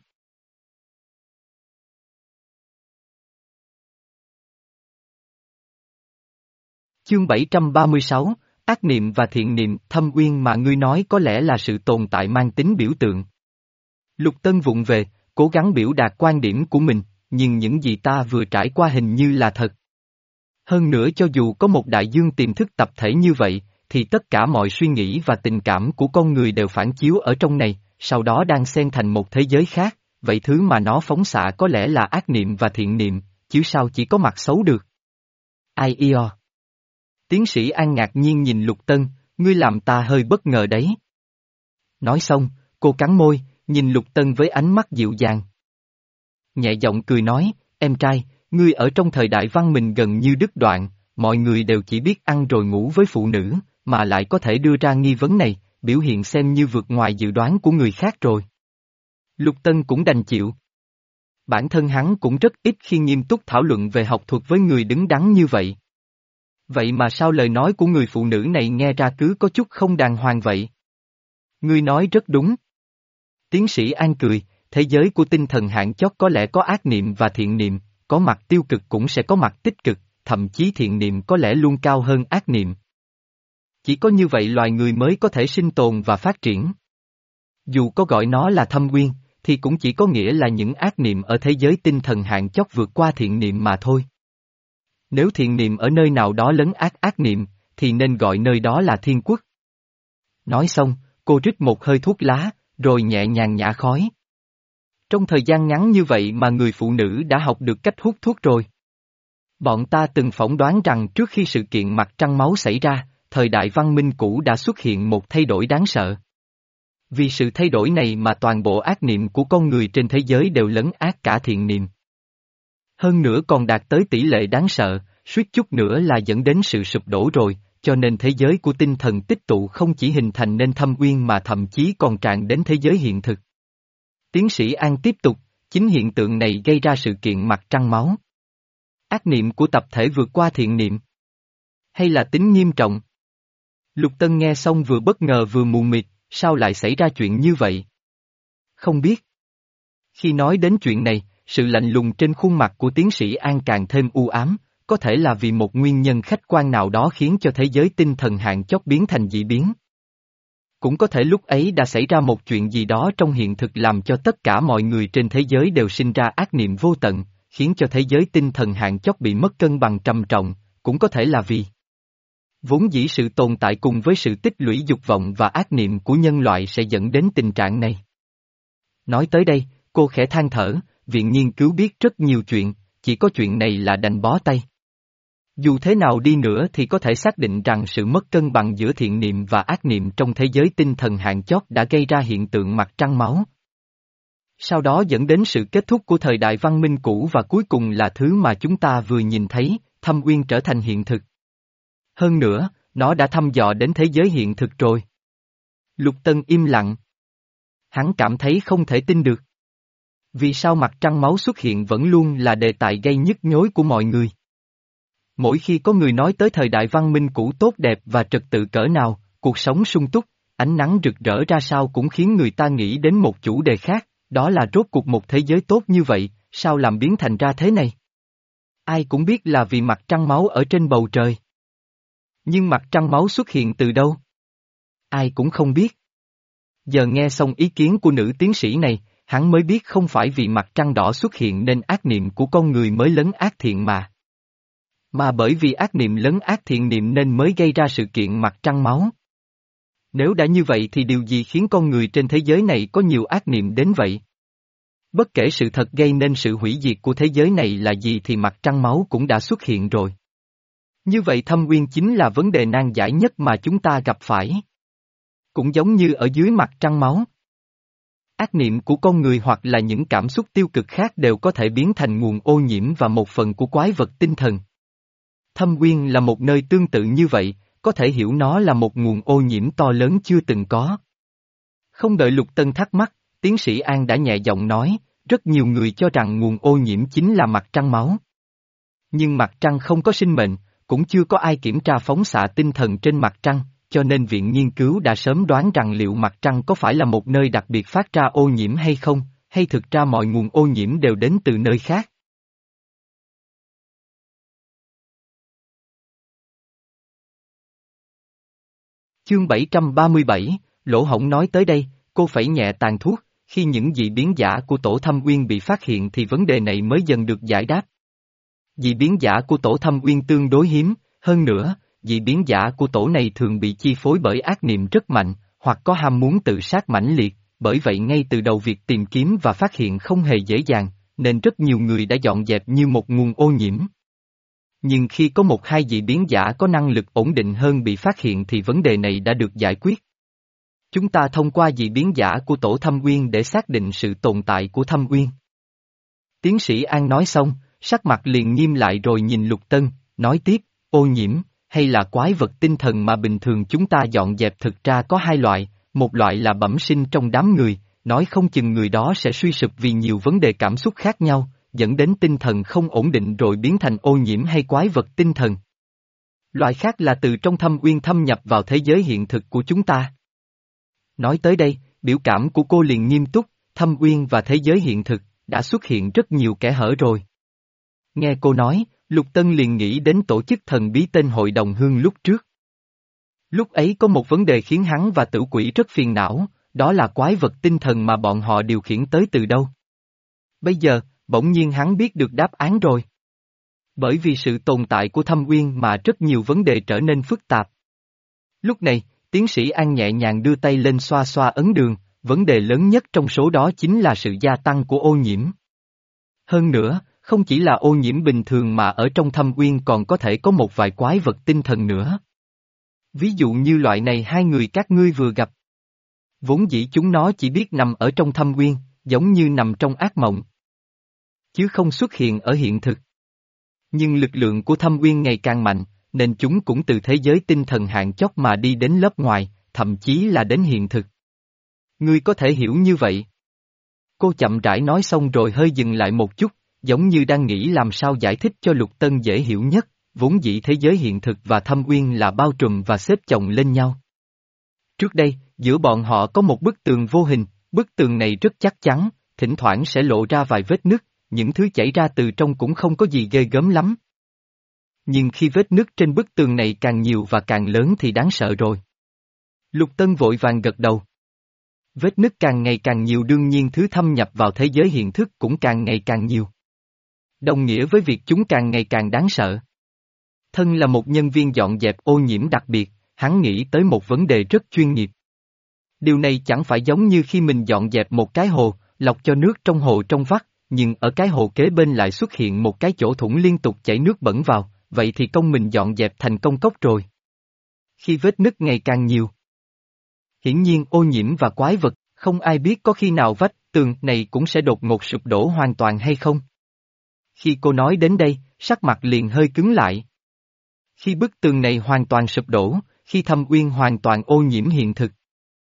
Chương bảy trăm ba mươi sáu, ác niệm và thiện niệm, thâm uyên mà ngươi nói có lẽ là sự tồn tại mang tính biểu tượng. Lục Tân vụng về, cố gắng biểu đạt quan điểm của mình, nhưng những gì ta vừa trải qua hình như là thật. Hơn nữa cho dù có một đại dương tiềm thức tập thể như vậy, thì tất cả mọi suy nghĩ và tình cảm của con người đều phản chiếu ở trong này, sau đó đang xen thành một thế giới khác, vậy thứ mà nó phóng xạ có lẽ là ác niệm và thiện niệm, chứ sao chỉ có mặt xấu được. Ai io. Tiến sĩ An ngạc nhiên nhìn Lục Tân, ngươi làm ta hơi bất ngờ đấy. Nói xong, cô cắn môi, nhìn Lục Tân với ánh mắt dịu dàng. Nhẹ giọng cười nói, em trai, ngươi ở trong thời đại văn minh gần như đứt đoạn, mọi người đều chỉ biết ăn rồi ngủ với phụ nữ, mà lại có thể đưa ra nghi vấn này, biểu hiện xem như vượt ngoài dự đoán của người khác rồi. Lục Tân cũng đành chịu. Bản thân hắn cũng rất ít khi nghiêm túc thảo luận về học thuật với người đứng đắn như vậy. Vậy mà sao lời nói của người phụ nữ này nghe ra cứ có chút không đàng hoàng vậy? Ngươi nói rất đúng. Tiến sĩ An cười, thế giới của tinh thần hạng chót có lẽ có ác niệm và thiện niệm, có mặt tiêu cực cũng sẽ có mặt tích cực, thậm chí thiện niệm có lẽ luôn cao hơn ác niệm. Chỉ có như vậy loài người mới có thể sinh tồn và phát triển. Dù có gọi nó là thâm uyên, thì cũng chỉ có nghĩa là những ác niệm ở thế giới tinh thần hạng chót vượt qua thiện niệm mà thôi. Nếu thiện niệm ở nơi nào đó lấn ác ác niệm, thì nên gọi nơi đó là thiên quốc. Nói xong, cô rít một hơi thuốc lá, rồi nhẹ nhàng nhả khói. Trong thời gian ngắn như vậy mà người phụ nữ đã học được cách hút thuốc rồi. Bọn ta từng phỏng đoán rằng trước khi sự kiện mặt trăng máu xảy ra, thời đại văn minh cũ đã xuất hiện một thay đổi đáng sợ. Vì sự thay đổi này mà toàn bộ ác niệm của con người trên thế giới đều lấn át cả thiện niệm. Hơn nữa còn đạt tới tỷ lệ đáng sợ, suýt chút nữa là dẫn đến sự sụp đổ rồi, cho nên thế giới của tinh thần tích tụ không chỉ hình thành nên thâm uyên mà thậm chí còn tràn đến thế giới hiện thực. Tiến sĩ An tiếp tục, chính hiện tượng này gây ra sự kiện mặt trăng máu. Ác niệm của tập thể vượt qua thiện niệm. Hay là tính nghiêm trọng? Lục Tân nghe xong vừa bất ngờ vừa mù mịt, sao lại xảy ra chuyện như vậy? Không biết. Khi nói đến chuyện này, sự lạnh lùng trên khuôn mặt của tiến sĩ An càng thêm u ám, có thể là vì một nguyên nhân khách quan nào đó khiến cho thế giới tinh thần hạng chót biến thành dị biến. Cũng có thể lúc ấy đã xảy ra một chuyện gì đó trong hiện thực làm cho tất cả mọi người trên thế giới đều sinh ra ác niệm vô tận, khiến cho thế giới tinh thần hạng chót bị mất cân bằng trầm trọng, cũng có thể là vì vốn dĩ sự tồn tại cùng với sự tích lũy dục vọng và ác niệm của nhân loại sẽ dẫn đến tình trạng này. Nói tới đây, cô khẽ than thở, viện nghiên cứu biết rất nhiều chuyện, chỉ có chuyện này là đành bó tay. Dù thế nào đi nữa thì có thể xác định rằng sự mất cân bằng giữa thiện niệm và ác niệm trong thế giới tinh thần hạng chót đã gây ra hiện tượng mặt trăng máu. Sau đó dẫn đến sự kết thúc của thời đại văn minh cũ và cuối cùng là thứ mà chúng ta vừa nhìn thấy, thâm uyên trở thành hiện thực. Hơn nữa, nó đã thăm dò đến thế giới hiện thực rồi. Lục Tân im lặng. Hắn cảm thấy không thể tin được. Vì sao mặt trăng máu xuất hiện vẫn luôn là đề tài gây nhức nhối của mọi người? Mỗi khi có người nói tới thời đại văn minh cũ tốt đẹp và trật tự cỡ nào, cuộc sống sung túc, ánh nắng rực rỡ ra sao cũng khiến người ta nghĩ đến một chủ đề khác, đó là rốt cuộc một thế giới tốt như vậy, sao làm biến thành ra thế này? Ai cũng biết là vì mặt trăng máu ở trên bầu trời. Nhưng mặt trăng máu xuất hiện từ đâu? Ai cũng không biết. Giờ nghe xong ý kiến của nữ tiến sĩ này, hắn mới biết không phải vì mặt trăng đỏ xuất hiện nên ác niệm của con người mới lấn ác thiện mà. Mà bởi vì ác niệm lấn ác thiện niệm nên mới gây ra sự kiện mặt trăng máu. Nếu đã như vậy thì điều gì khiến con người trên thế giới này có nhiều ác niệm đến vậy? Bất kể sự thật gây nên sự hủy diệt của thế giới này là gì thì mặt trăng máu cũng đã xuất hiện rồi. Như vậy thâm uyên chính là vấn đề nan giải nhất mà chúng ta gặp phải. Cũng giống như ở dưới mặt trăng máu. Ác niệm của con người hoặc là những cảm xúc tiêu cực khác đều có thể biến thành nguồn ô nhiễm và một phần của quái vật tinh thần. Thâm uyên là một nơi tương tự như vậy, có thể hiểu nó là một nguồn ô nhiễm to lớn chưa từng có. Không đợi Lục Tân thắc mắc, tiến sĩ An đã nhẹ giọng nói, rất nhiều người cho rằng nguồn ô nhiễm chính là mặt trăng máu. Nhưng mặt trăng không có sinh mệnh, cũng chưa có ai kiểm tra phóng xạ tinh thần trên mặt trăng, cho nên viện nghiên cứu đã sớm đoán rằng liệu mặt trăng có phải là một nơi đặc biệt phát ra ô nhiễm hay không, hay thực ra mọi nguồn ô nhiễm đều đến từ nơi khác. Chương bảy trăm ba mươi bảy, Lỗ Hổng nói tới đây, cô phẩy nhẹ tàn thuốc, khi những dị biến giả của tổ Thâm Uyên bị phát hiện thì vấn đề này mới dần được giải đáp. Dị biến giả của tổ Thâm Uyên tương đối hiếm, hơn nữa, dị biến giả của tổ này thường bị chi phối bởi ác niệm rất mạnh, hoặc có ham muốn tự sát mãnh liệt, bởi vậy ngay từ đầu việc tìm kiếm và phát hiện không hề dễ dàng, nên rất nhiều người đã dọn dẹp như một nguồn ô nhiễm. Nhưng khi có một hai dị biến giả có năng lực ổn định hơn bị phát hiện thì vấn đề này đã được giải quyết. Chúng ta thông qua dị biến giả của tổ Thâm Uyên để xác định sự tồn tại của Thâm Uyên. Tiến sĩ An nói xong, sắc mặt liền nghiêm lại rồi nhìn Lục Tân, nói tiếp, ô nhiễm, hay là quái vật tinh thần mà bình thường chúng ta dọn dẹp thực ra có hai loại, một loại là bẩm sinh trong đám người, nói không chừng người đó sẽ suy sụp vì nhiều vấn đề cảm xúc khác nhau, dẫn đến tinh thần không ổn định rồi biến thành ô nhiễm hay quái vật tinh thần. Loại khác là từ trong Thâm Uyên thâm nhập vào thế giới hiện thực của chúng ta. Nói tới đây, biểu cảm của cô liền nghiêm túc, Thâm Uyên và thế giới hiện thực, đã xuất hiện rất nhiều kẽ hở rồi. Nghe cô nói, Lục Tân liền nghĩ đến tổ chức thần bí tên Hội đồng Hương lúc trước. Lúc ấy có một vấn đề khiến hắn và Tử Quỷ rất phiền não, đó là quái vật tinh thần mà bọn họ điều khiển tới từ đâu. Bây giờ, bỗng nhiên hắn biết được đáp án rồi. Bởi vì sự tồn tại của Thâm Uyên mà rất nhiều vấn đề trở nên phức tạp. Lúc này, tiến sĩ An nhẹ nhàng đưa tay lên xoa xoa ấn đường, vấn đề lớn nhất trong số đó chính là sự gia tăng của ô nhiễm. Hơn nữa, không chỉ là ô nhiễm bình thường mà ở trong Thâm Uyên còn có thể có một vài quái vật tinh thần nữa. Ví dụ như loại này hai người các ngươi vừa gặp. Vốn dĩ chúng nó chỉ biết nằm ở trong Thâm Uyên, giống như nằm trong ác mộng. Chứ không xuất hiện ở hiện thực. Nhưng lực lượng của Thâm Uyên ngày càng mạnh, nên chúng cũng từ thế giới tinh thần hạng chót mà đi đến lớp ngoài, thậm chí là đến hiện thực. Ngươi có thể hiểu như vậy. Cô chậm rãi nói xong rồi hơi dừng lại một chút, giống như đang nghĩ làm sao giải thích cho Lục Tân dễ hiểu nhất, vốn dĩ thế giới hiện thực và Thâm Uyên là bao trùm và xếp chồng lên nhau. Trước đây, giữa bọn họ có một bức tường vô hình, bức tường này rất chắc chắn, thỉnh thoảng sẽ lộ ra vài vết nứt, những thứ chảy ra từ trong cũng không có gì ghê gớm lắm. Nhưng khi vết nứt trên bức tường này càng nhiều và càng lớn thì đáng sợ rồi. Lục Tân vội vàng gật đầu. Vết nứt càng ngày càng nhiều đương nhiên thứ thâm nhập vào thế giới hiện thực cũng càng ngày càng nhiều. Đồng nghĩa với việc chúng càng ngày càng đáng sợ. Thân là một nhân viên dọn dẹp ô nhiễm đặc biệt, hắn nghĩ tới một vấn đề rất chuyên nghiệp. Điều này chẳng phải giống như khi mình dọn dẹp một cái hồ, lọc cho nước trong hồ trong vắt, nhưng ở cái hồ kế bên lại xuất hiện một cái chỗ thủng liên tục chảy nước bẩn vào, vậy thì công mình dọn dẹp thành công cốc rồi. Khi vết nứt ngày càng nhiều, hiển nhiên ô nhiễm và quái vật, không ai biết có khi nào vách tường này cũng sẽ đột ngột sụp đổ hoàn toàn hay không. Khi cô nói đến đây, sắc mặt liền hơi cứng lại. Khi bức tường này hoàn toàn sụp đổ, khi Thâm Uyên hoàn toàn ô nhiễm hiện thực.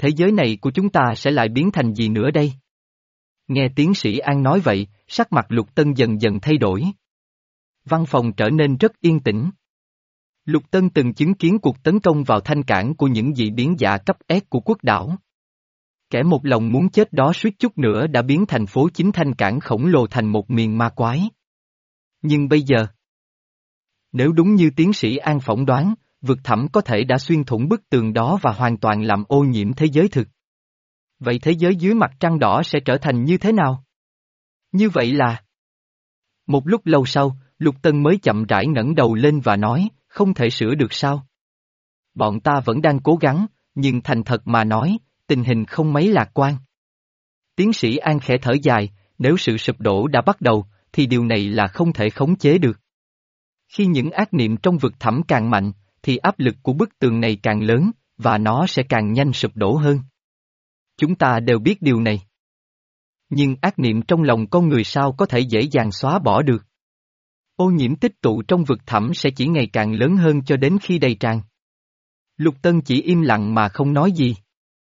thế giới này của chúng ta sẽ lại biến thành gì nữa đây? Nghe tiến sĩ An nói vậy, sắc mặt Lục Tân dần dần thay đổi. Văn phòng trở nên rất yên tĩnh. Lục Tân từng chứng kiến cuộc tấn công vào thanh cảng của những dị biến giả cấp S của quốc đảo. Kẻ một lòng muốn chết đó suýt chút nữa đã biến thành phố chính thanh cảng khổng lồ thành một miền ma quái. Nhưng bây giờ, nếu đúng như tiến sĩ An phỏng đoán, vực thẳm có thể đã xuyên thủng bức tường đó và hoàn toàn làm ô nhiễm thế giới thực. Vậy thế giới dưới mặt trăng đỏ sẽ trở thành như thế nào? Như vậy là... Một lúc lâu sau, Lục Tân mới chậm rãi ngẩng đầu lên và nói, không thể sửa được sao? Bọn ta vẫn đang cố gắng, nhưng thành thật mà nói, tình hình không mấy lạc quan. Tiến sĩ An khẽ thở dài, nếu sự sụp đổ đã bắt đầu, thì điều này là không thể khống chế được. Khi những ác niệm trong vực thẳm càng mạnh, thì áp lực của bức tường này càng lớn, và nó sẽ càng nhanh sụp đổ hơn. Chúng ta đều biết điều này. Nhưng ác niệm trong lòng con người sao có thể dễ dàng xóa bỏ được. Ô nhiễm tích tụ trong vực thẳm sẽ chỉ ngày càng lớn hơn cho đến khi đầy tràn. Lục Tân chỉ im lặng mà không nói gì.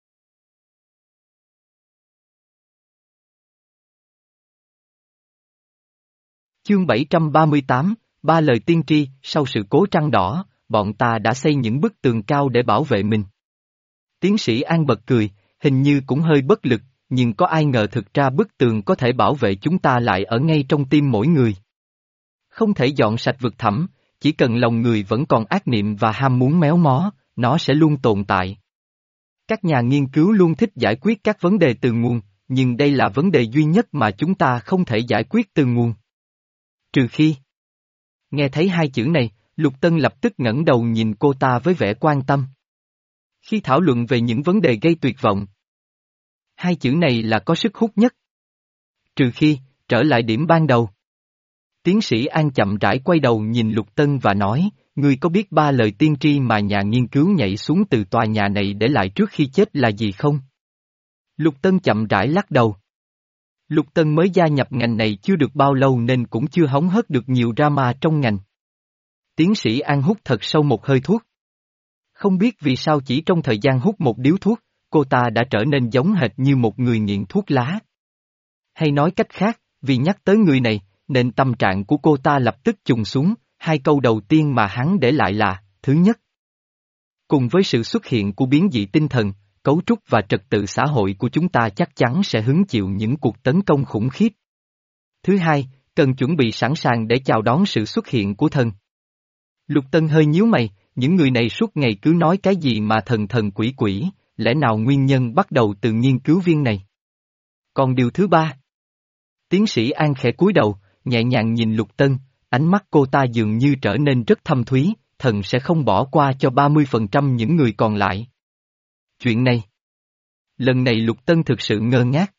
Chương bảy trăm ba mươi tám, ba lời tiên tri, sau sự cố trăng đỏ, bọn ta đã xây những bức tường cao để bảo vệ mình. Tiến sĩ An bật cười, hình như cũng hơi bất lực, nhưng có ai ngờ thực ra bức tường có thể bảo vệ chúng ta lại ở ngay trong tim mỗi người. Không thể dọn sạch vực thẳm, chỉ cần lòng người vẫn còn ác niệm và ham muốn méo mó, nó sẽ luôn tồn tại. Các nhà nghiên cứu luôn thích giải quyết các vấn đề từ nguồn, nhưng đây là vấn đề duy nhất mà chúng ta không thể giải quyết từ nguồn. Trừ khi... Nghe thấy hai chữ này, Lục Tân lập tức ngẩng đầu nhìn cô ta với vẻ quan tâm. Khi thảo luận về những vấn đề gây tuyệt vọng, hai chữ này là có sức hút nhất. Trừ khi, trở lại điểm ban đầu. Tiến sĩ An chậm rãi quay đầu nhìn Lục Tân và nói, ngươi có biết ba lời tiên tri mà nhà nghiên cứu nhảy xuống từ tòa nhà này để lại trước khi chết là gì không? Lục Tân chậm rãi lắc đầu. Lục Tân mới gia nhập ngành này chưa được bao lâu nên cũng chưa hóng hớt được nhiều drama trong ngành. Tiến sĩ An hút thật sâu một hơi thuốc. Không biết vì sao chỉ trong thời gian hút một điếu thuốc, cô ta đã trở nên giống hệt như một người nghiện thuốc lá. Hay nói cách khác, vì nhắc tới người này, nên tâm trạng của cô ta lập tức trùng xuống, hai câu đầu tiên mà hắn để lại là, thứ nhất. Cùng với sự xuất hiện của biến dị tinh thần, cấu trúc và trật tự xã hội của chúng ta chắc chắn sẽ hứng chịu những cuộc tấn công khủng khiếp. Thứ hai, cần chuẩn bị sẵn sàng để chào đón sự xuất hiện của thần. Lục Tân hơi nhíu mày, những người này suốt ngày cứ nói cái gì mà thần thần quỷ quỷ, lẽ nào nguyên nhân bắt đầu từ nghiên cứu viên này? Còn điều thứ ba? Tiến sĩ An khẽ cúi đầu, nhẹ nhàng nhìn Lục Tân, ánh mắt cô ta dường như trở nên rất thâm thúy, thần sẽ không bỏ qua cho ba mươi phần trăm những người còn lại. Chuyện này. Lần này Lục Tân thực sự ngơ ngác.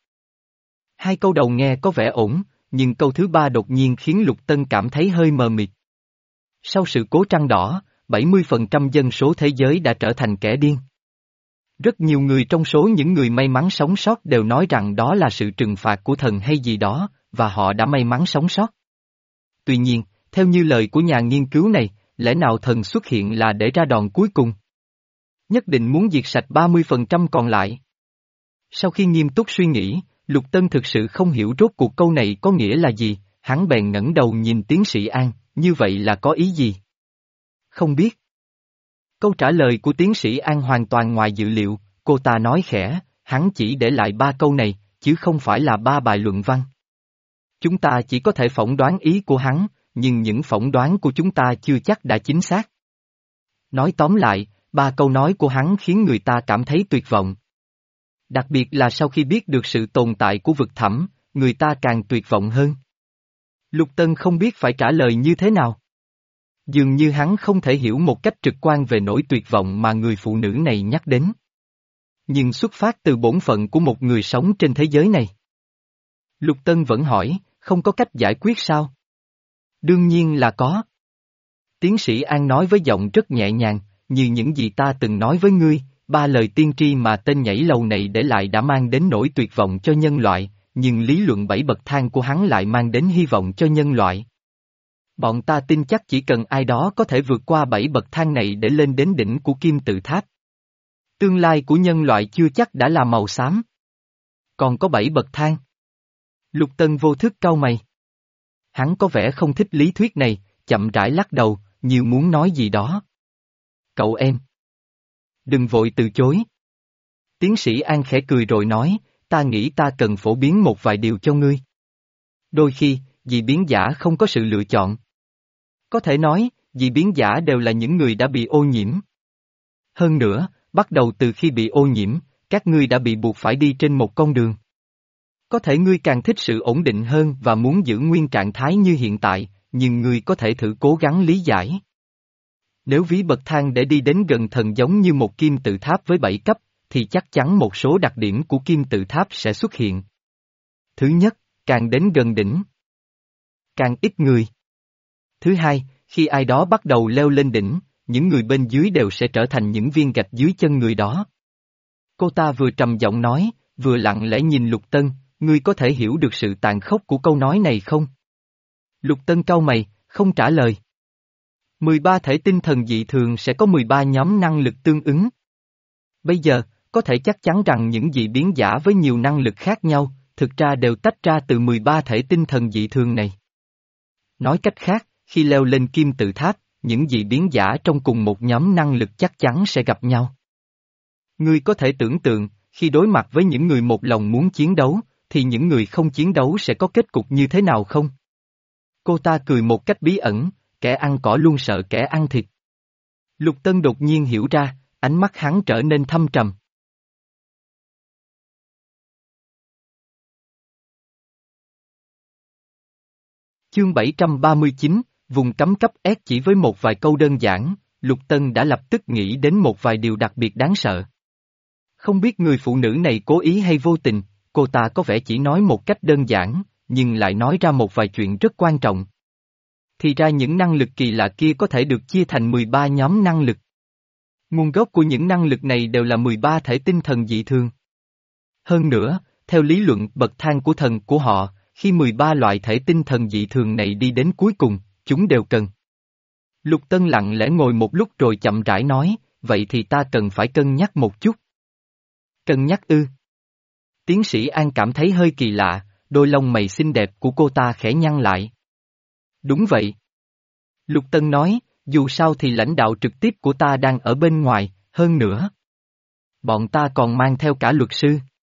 Hai câu đầu nghe có vẻ ổn, nhưng câu thứ ba đột nhiên khiến Lục Tân cảm thấy hơi mờ mịt. Sau sự cố trăng đỏ, bảy mươi phần trăm dân số thế giới đã trở thành kẻ điên. Rất nhiều người trong số những người may mắn sống sót đều nói rằng đó là sự trừng phạt của thần hay gì đó, và họ đã may mắn sống sót. Tuy nhiên, theo như lời của nhà nghiên cứu này, lẽ nào thần xuất hiện là để ra đòn cuối cùng? Nhất định muốn diệt sạch ba mươi phần trăm còn lại. Sau khi nghiêm túc suy nghĩ, Lục Tân thực sự không hiểu rốt cuộc câu này có nghĩa là gì, hắn bèn ngẩng đầu nhìn tiến sĩ An, như vậy là có ý gì? Không biết. Câu trả lời của tiến sĩ An hoàn toàn ngoài dự liệu, cô ta nói khẽ, hắn chỉ để lại ba câu này, chứ không phải là ba bài luận văn. Chúng ta chỉ có thể phỏng đoán ý của hắn, nhưng những phỏng đoán của chúng ta chưa chắc đã chính xác. Nói tóm lại, ba câu nói của hắn khiến người ta cảm thấy tuyệt vọng. Đặc biệt là sau khi biết được sự tồn tại của vực thẳm, người ta càng tuyệt vọng hơn. Lục Tân không biết phải trả lời như thế nào. Dường như hắn không thể hiểu một cách trực quan về nỗi tuyệt vọng mà người phụ nữ này nhắc đến. Nhưng xuất phát từ bổn phận của một người sống trên thế giới này. Lục Tân vẫn hỏi, không có cách giải quyết sao? Đương nhiên là có. Tiến sĩ An nói với giọng rất nhẹ nhàng, như những gì ta từng nói với ngươi, ba lời tiên tri mà tên nhảy lầu này để lại đã mang đến nỗi tuyệt vọng cho nhân loại, nhưng lý luận bảy bậc thang của hắn lại mang đến hy vọng cho nhân loại. Bọn ta tin chắc chỉ cần ai đó có thể vượt qua bảy bậc thang này để lên đến đỉnh của kim tự tháp. Tương lai của nhân loại chưa chắc đã là màu xám. Còn có bảy bậc thang. Lục Tân vô thức cau mày. Hắn có vẻ không thích lý thuyết này, chậm rãi lắc đầu, như muốn nói gì đó. Cậu em. Đừng vội từ chối. Tiến sĩ An khẽ cười rồi nói, ta nghĩ ta cần phổ biến một vài điều cho ngươi. Đôi khi, dị biến giả không có sự lựa chọn. Có thể nói, dị biến giả đều là những người đã bị ô nhiễm. Hơn nữa, bắt đầu từ khi bị ô nhiễm, các ngươi đã bị buộc phải đi trên một con đường. Có thể ngươi càng thích sự ổn định hơn và muốn giữ nguyên trạng thái như hiện tại, nhưng ngươi có thể thử cố gắng lý giải. Nếu ví bậc thang để đi đến gần thần giống như một kim tự tháp với bảy cấp, thì chắc chắn một số đặc điểm của kim tự tháp sẽ xuất hiện. Thứ nhất, càng đến gần đỉnh, càng ít người. Thứ hai, khi ai đó bắt đầu leo lên đỉnh, những người bên dưới đều sẽ trở thành những viên gạch dưới chân người đó. Cô ta vừa trầm giọng nói, vừa lặng lẽ nhìn Lục Tân, ngươi có thể hiểu được sự tàn khốc của câu nói này không? Lục Tân cau mày, không trả lời. mười ba thể tinh thần dị thường sẽ có mười ba nhóm năng lực tương ứng. Bây giờ, có thể chắc chắn rằng những dị biến giả với nhiều năng lực khác nhau, thực ra đều tách ra từ mười ba thể tinh thần dị thường này. Nói cách khác, khi leo lên kim tự tháp, những dị biến giả trong cùng một nhóm năng lực chắc chắn sẽ gặp nhau. Ngươi có thể tưởng tượng, khi đối mặt với những người một lòng muốn chiến đấu, thì những người không chiến đấu sẽ có kết cục như thế nào không? Cô ta cười một cách bí ẩn, kẻ ăn cỏ luôn sợ kẻ ăn thịt. Lục Tân đột nhiên hiểu ra, ánh mắt hắn trở nên thâm trầm. Chương bảy trăm ba mươi chín, vùng cấm cấp S chỉ với một vài câu đơn giản, Lục Tân đã lập tức nghĩ đến một vài điều đặc biệt đáng sợ. Không biết người phụ nữ này cố ý hay vô tình, cô ta có vẻ chỉ nói một cách đơn giản, nhưng lại nói ra một vài chuyện rất quan trọng. Thì ra những năng lực kỳ lạ kia có thể được chia thành mười ba nhóm năng lực. Nguồn gốc của những năng lực này đều là mười ba thể tinh thần dị thường. Hơn nữa, theo lý luận bậc thang của thần của họ, khi mười ba loại thể tinh thần dị thường này đi đến cuối cùng, chúng đều cần. Lục Tân lặng lẽ ngồi một lúc rồi chậm rãi nói, vậy thì ta cần phải cân nhắc một chút. Cân nhắc ư? Tiến sĩ An cảm thấy hơi kỳ lạ, đôi lông mày xinh đẹp của cô ta khẽ nhăn lại. Đúng vậy. Lục Tân nói, dù sao thì lãnh đạo trực tiếp của ta đang ở bên ngoài, hơn nữa. Bọn ta còn mang theo cả luật sư.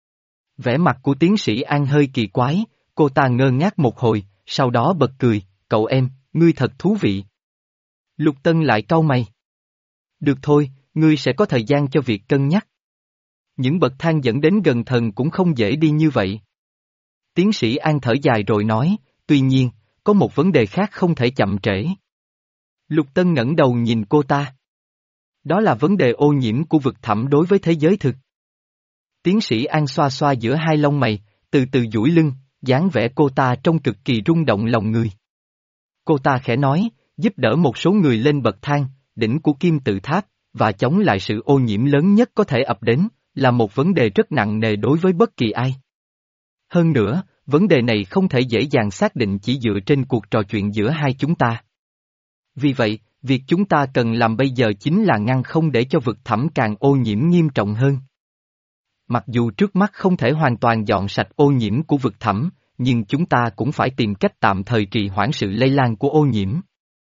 Vẻ mặt của tiến sĩ An hơi kỳ quái, cô ta ngơ ngác một hồi, sau đó bật cười, cậu em, ngươi thật thú vị. Lục Tân lại cau mày. Được thôi, ngươi sẽ có thời gian cho việc cân nhắc. Những bậc thang dẫn đến gần thần cũng không dễ đi như vậy. Tiến sĩ An thở dài rồi nói, tuy nhiên, có một vấn đề khác không thể chậm trễ. Lục Tân ngẩng đầu nhìn cô ta. Đó là vấn đề ô nhiễm của vực thẳm đối với thế giới thực. Tiến sĩ An xoa xoa giữa hai lông mày, từ từ duỗi lưng, dáng vẻ cô ta trông cực kỳ rung động lòng người. Cô ta khẽ nói, giúp đỡ một số người lên bậc thang, đỉnh của kim tự tháp, và chống lại sự ô nhiễm lớn nhất có thể ập đến, là một vấn đề rất nặng nề đối với bất kỳ ai. Hơn nữa, vấn đề này không thể dễ dàng xác định chỉ dựa trên cuộc trò chuyện giữa hai chúng ta. Vì vậy, việc chúng ta cần làm bây giờ chính là ngăn không để cho vực thẳm càng ô nhiễm nghiêm trọng hơn. Mặc dù trước mắt không thể hoàn toàn dọn sạch ô nhiễm của vực thẳm, nhưng chúng ta cũng phải tìm cách tạm thời trì hoãn sự lây lan của ô nhiễm.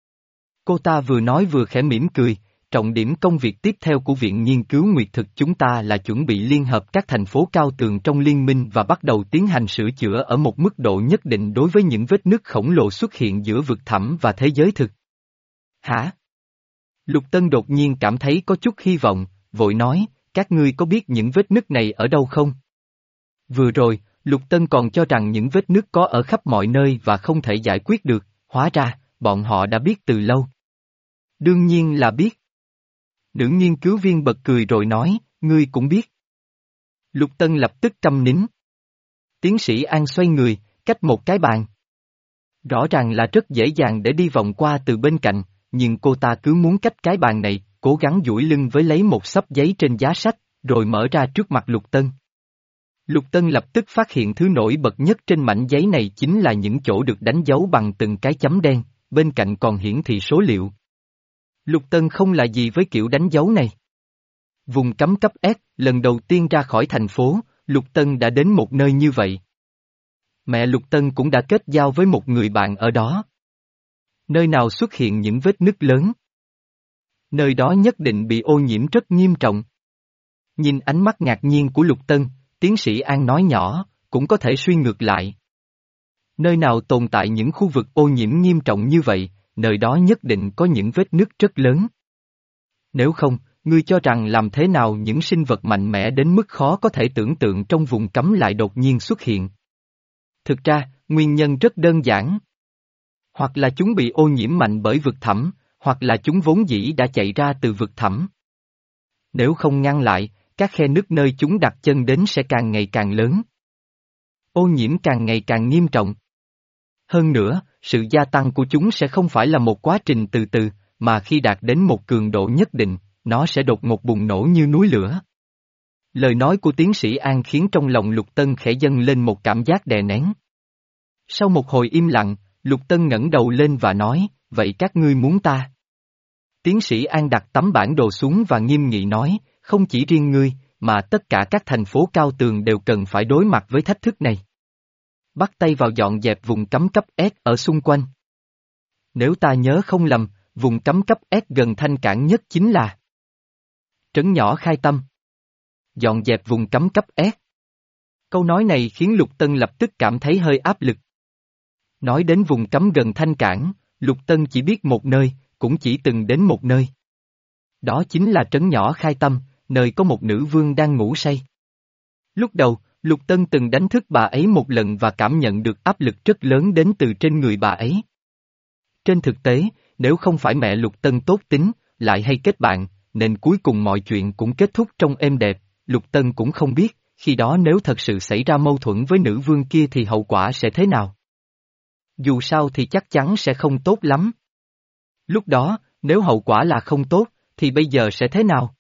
Cô ta vừa nói vừa khẽ mỉm cười, trọng điểm công việc tiếp theo của Viện Nghiên cứu Nguyệt Thực chúng ta là chuẩn bị liên hợp các thành phố cao tường trong liên minh và bắt đầu tiến hành sửa chữa ở một mức độ nhất định đối với những vết nứt khổng lồ xuất hiện giữa vực thẳm và thế giới thực. Hả? Lục Tân đột nhiên cảm thấy có chút hy vọng, vội nói, các ngươi có biết những vết nứt này ở đâu không? Vừa rồi, Lục Tân còn cho rằng những vết nứt có ở khắp mọi nơi và không thể giải quyết được, hóa ra, bọn họ đã biết từ lâu. Đương nhiên là biết. Nữ nghiên cứu viên bật cười rồi nói, ngươi cũng biết. Lục Tân lập tức câm nín. Tiến sĩ An xoay người, cách một cái bàn. Rõ ràng là rất dễ dàng để đi vòng qua từ bên cạnh, nhưng cô ta cứ muốn cách cái bàn này, cố gắng duỗi lưng với lấy một xấp giấy trên giá sách, rồi mở ra trước mặt Lục Tân. Lục Tân lập tức phát hiện thứ nổi bật nhất trên mảnh giấy này chính là những chỗ được đánh dấu bằng từng cái chấm đen, bên cạnh còn hiển thị số liệu. Lục Tân không là gì với kiểu đánh dấu này. Vùng cấm cấp S, lần đầu tiên ra khỏi thành phố, Lục Tân đã đến một nơi như vậy. Mẹ Lục Tân cũng đã kết giao với một người bạn ở đó. Nơi nào xuất hiện những vết nứt lớn. Nơi đó nhất định bị ô nhiễm rất nghiêm trọng. Nhìn ánh mắt ngạc nhiên của Lục Tân, tiến sĩ An nói nhỏ, cũng có thể suy ngược lại. Nơi nào tồn tại những khu vực ô nhiễm nghiêm trọng như vậy, nơi đó nhất định có những vết nứt rất lớn. Nếu không, ngươi cho rằng làm thế nào những sinh vật mạnh mẽ đến mức khó có thể tưởng tượng trong vùng cấm lại đột nhiên xuất hiện? Thực ra, nguyên nhân rất đơn giản. Hoặc là chúng bị ô nhiễm mạnh bởi vực thẳm, hoặc là chúng vốn dĩ đã chạy ra từ vực thẳm. Nếu không ngăn lại, các khe nứt nơi chúng đặt chân đến sẽ càng ngày càng lớn. Ô nhiễm càng ngày càng nghiêm trọng. Hơn nữa, sự gia tăng của chúng sẽ không phải là một quá trình từ từ, mà khi đạt đến một cường độ nhất định, nó sẽ đột ngột bùng nổ như núi lửa. Lời nói của tiến sĩ An khiến trong lòng Lục Tân khẽ dâng lên một cảm giác đè nén. Sau một hồi im lặng, Lục Tân ngẩng đầu lên và nói, vậy các ngươi muốn ta? Tiến sĩ An đặt tấm bản đồ xuống và nghiêm nghị nói, không chỉ riêng ngươi, mà tất cả các thành phố cao tường đều cần phải đối mặt với thách thức này. Bắt tay vào dọn dẹp vùng cấm cấp S ở xung quanh. Nếu ta nhớ không lầm, vùng cấm cấp S gần Thanh Cảng nhất chính là trấn nhỏ Khai Tâm. Dọn dẹp vùng cấm cấp S. Câu nói này khiến Lục Tân lập tức cảm thấy hơi áp lực. Nói đến vùng cấm gần Thanh Cảng, Lục Tân chỉ biết một nơi, cũng chỉ từng đến một nơi. Đó chính là trấn nhỏ Khai Tâm, nơi có một nữ vương đang ngủ say. Lúc đầu, Lục Tân từng đánh thức bà ấy một lần và cảm nhận được áp lực rất lớn đến từ trên người bà ấy. Trên thực tế, nếu không phải mẹ Lục Tân tốt tính, lại hay kết bạn, nên cuối cùng mọi chuyện cũng kết thúc trong êm đẹp, Lục Tân cũng không biết, khi đó nếu thật sự xảy ra mâu thuẫn với nữ vương kia thì hậu quả sẽ thế nào. Dù sao thì chắc chắn sẽ không tốt lắm. Lúc đó, nếu hậu quả là không tốt, thì bây giờ sẽ thế nào?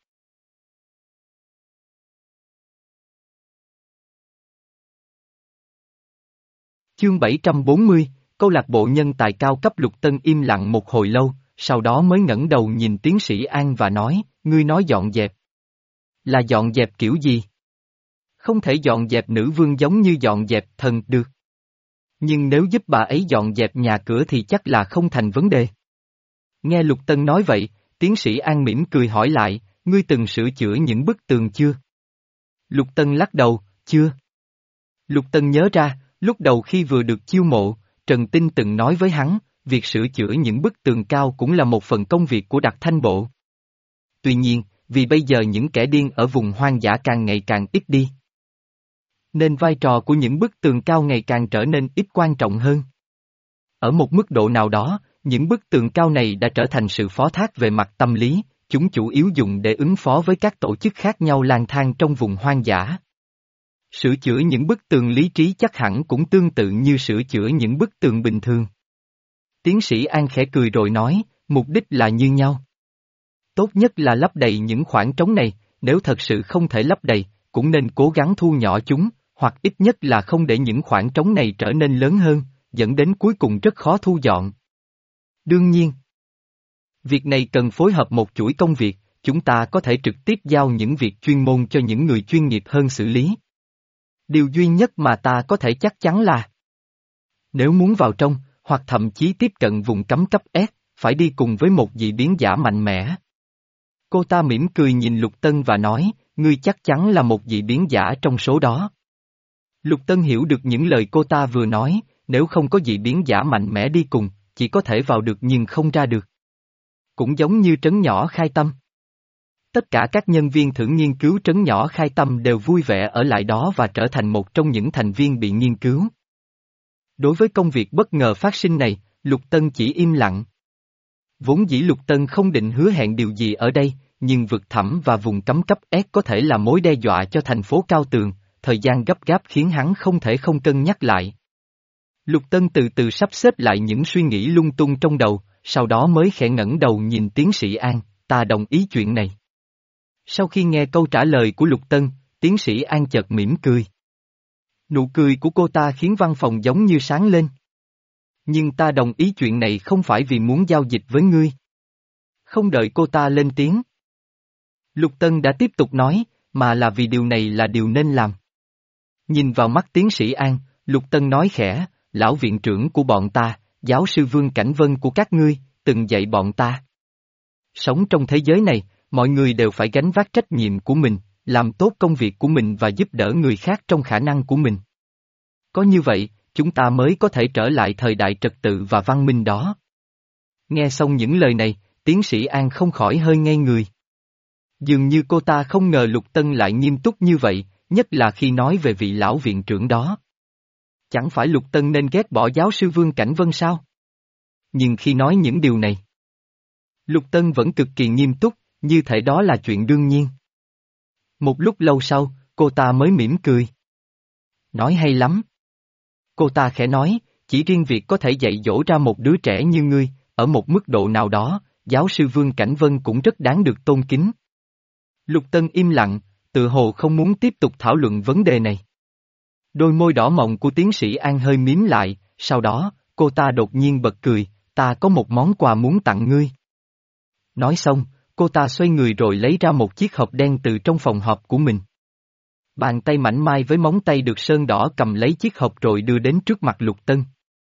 Chương bảy trăm bốn mươi, câu lạc bộ nhân tài cao cấp. Lục Tân im lặng một hồi lâu, sau đó mới ngẩng đầu nhìn tiến sĩ An và nói, ngươi nói dọn dẹp. Là dọn dẹp kiểu gì? Không thể dọn dẹp nữ vương giống như dọn dẹp thần được. Nhưng nếu giúp bà ấy dọn dẹp nhà cửa thì chắc là không thành vấn đề. Nghe Lục Tân nói vậy, tiến sĩ An mỉm cười hỏi lại, ngươi từng sửa chữa những bức tường chưa? Lục Tân lắc đầu, chưa. Lục Tân nhớ ra, lúc đầu khi vừa được chiêu mộ, Trần Tinh từng nói với hắn, việc sửa chữa những bức tường cao cũng là một phần công việc của đặc thanh bộ. Tuy nhiên, vì bây giờ những kẻ điên ở vùng hoang dã càng ngày càng ít đi, nên vai trò của những bức tường cao ngày càng trở nên ít quan trọng hơn. Ở một mức độ nào đó, những bức tường cao này đã trở thành sự phó thác về mặt tâm lý, chúng chủ yếu dùng để ứng phó với các tổ chức khác nhau lang thang trong vùng hoang dã. Sửa chữa những bức tường lý trí chắc hẳn cũng tương tự như sửa chữa những bức tường bình thường. Tiến sĩ An khẽ cười rồi nói, mục đích là như nhau. Tốt nhất là lấp đầy những khoảng trống này, nếu thật sự không thể lấp đầy, cũng nên cố gắng thu nhỏ chúng, hoặc ít nhất là không để những khoảng trống này trở nên lớn hơn, dẫn đến cuối cùng rất khó thu dọn. Đương nhiên, việc này cần phối hợp một chuỗi công việc, chúng ta có thể trực tiếp giao những việc chuyên môn cho những người chuyên nghiệp hơn xử lý. Điều duy nhất mà ta có thể chắc chắn là nếu muốn vào trong, hoặc thậm chí tiếp cận vùng cấm cấp S, phải đi cùng với một dị biến giả mạnh mẽ. Cô ta mỉm cười nhìn Lục Tân và nói, ngươi chắc chắn là một dị biến giả trong số đó. Lục Tân hiểu được những lời cô ta vừa nói, nếu không có dị biến giả mạnh mẽ đi cùng, chỉ có thể vào được nhưng không ra được. Cũng giống như trấn nhỏ Khai Tâm. Tất cả các nhân viên thử nghiên cứu trấn nhỏ Khai Tâm đều vui vẻ ở lại đó và trở thành một trong những thành viên bị nghiên cứu. Đối với công việc bất ngờ phát sinh này, Lục Tân chỉ im lặng. Vốn dĩ Lục Tân không định hứa hẹn điều gì ở đây, nhưng vực thẳm và vùng cấm cấp S có thể là mối đe dọa cho thành phố cao tường, thời gian gấp gáp khiến hắn không thể không cân nhắc lại. Lục Tân từ từ sắp xếp lại những suy nghĩ lung tung trong đầu, sau đó mới khẽ ngẩng đầu nhìn tiến sĩ An, ta đồng ý chuyện này. Sau khi nghe câu trả lời của Lục Tân, tiến sĩ An chợt mỉm cười. Nụ cười của cô ta khiến văn phòng giống như sáng lên. Nhưng ta đồng ý chuyện này không phải vì muốn giao dịch với ngươi. Không đợi cô ta lên tiếng. Lục Tân đã tiếp tục nói, mà là vì điều này là điều nên làm. Nhìn vào mắt tiến sĩ An, Lục Tân nói khẽ, lão viện trưởng của bọn ta, giáo sư Vương Cảnh Vân của các ngươi, từng dạy bọn ta. Sống trong thế giới này, mọi người đều phải gánh vác trách nhiệm của mình, làm tốt công việc của mình và giúp đỡ người khác trong khả năng của mình. Có như vậy, chúng ta mới có thể trở lại thời đại trật tự và văn minh đó. Nghe xong những lời này, tiến sĩ An không khỏi hơi ngây người. Dường như cô ta không ngờ Lục Tân lại nghiêm túc như vậy, nhất là khi nói về vị lão viện trưởng đó. Chẳng phải Lục Tân nên ghét bỏ giáo sư Vương Cảnh Vân sao? Nhưng khi nói những điều này, Lục Tân vẫn cực kỳ nghiêm túc, như thể đó là chuyện đương nhiên. Một lúc lâu sau, cô ta mới mỉm cười. Nói hay lắm. Cô ta khẽ nói, chỉ riêng việc có thể dạy dỗ ra một đứa trẻ như ngươi, ở một mức độ nào đó, giáo sư Vương Cảnh Vân cũng rất đáng được tôn kính. Lục Tân im lặng, tự hồ không muốn tiếp tục thảo luận vấn đề này. Đôi môi đỏ mọng của tiến sĩ An hơi mím lại, sau đó, cô ta đột nhiên bật cười, ta có một món quà muốn tặng ngươi. Nói xong, cô ta xoay người rồi lấy ra một chiếc hộp đen từ trong phòng họp của mình. Bàn tay mảnh mai với móng tay được sơn đỏ cầm lấy chiếc hộp rồi đưa đến trước mặt Lục Tân.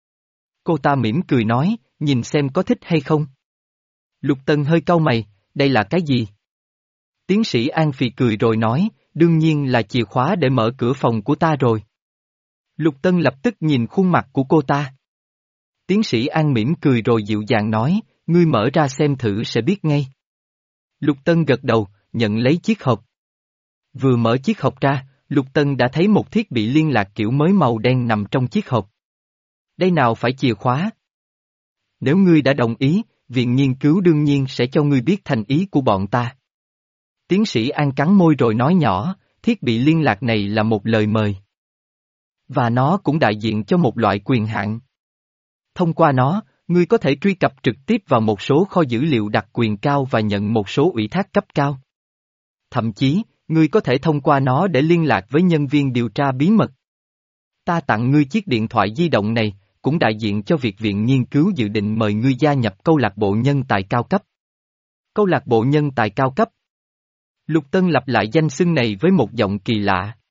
Cô ta mỉm cười nói, nhìn xem có thích hay không. Lục Tân hơi cau mày, đây là cái gì? Tiến sĩ An phì cười rồi nói, đương nhiên là chìa khóa để mở cửa phòng của ta rồi. Lục Tân lập tức nhìn khuôn mặt của cô ta. Tiến sĩ An mỉm cười rồi dịu dàng nói, ngươi mở ra xem thử sẽ biết ngay. Lục Tân gật đầu, nhận lấy chiếc hộp. Vừa mở chiếc hộp ra, Lục Tân đã thấy một thiết bị liên lạc kiểu mới màu đen nằm trong chiếc hộp. Đây nào phải chìa khóa? Nếu ngươi đã đồng ý, viện nghiên cứu đương nhiên sẽ cho ngươi biết thành ý của bọn ta. Tiến sĩ An cắn môi rồi nói nhỏ, thiết bị liên lạc này là một lời mời. Và nó cũng đại diện cho một loại quyền hạn. Thông qua nó, ngươi có thể truy cập trực tiếp vào một số kho dữ liệu đặc quyền cao và nhận một số ủy thác cấp cao. Thậm chí, ngươi có thể thông qua nó để liên lạc với nhân viên điều tra bí mật. Ta tặng ngươi chiếc điện thoại di động này, cũng đại diện cho việc viện nghiên cứu dự định mời ngươi gia nhập câu lạc bộ nhân tài cao cấp. Câu lạc bộ nhân tài cao cấp. Lục Tân lặp lại danh xưng này với một giọng kỳ lạ.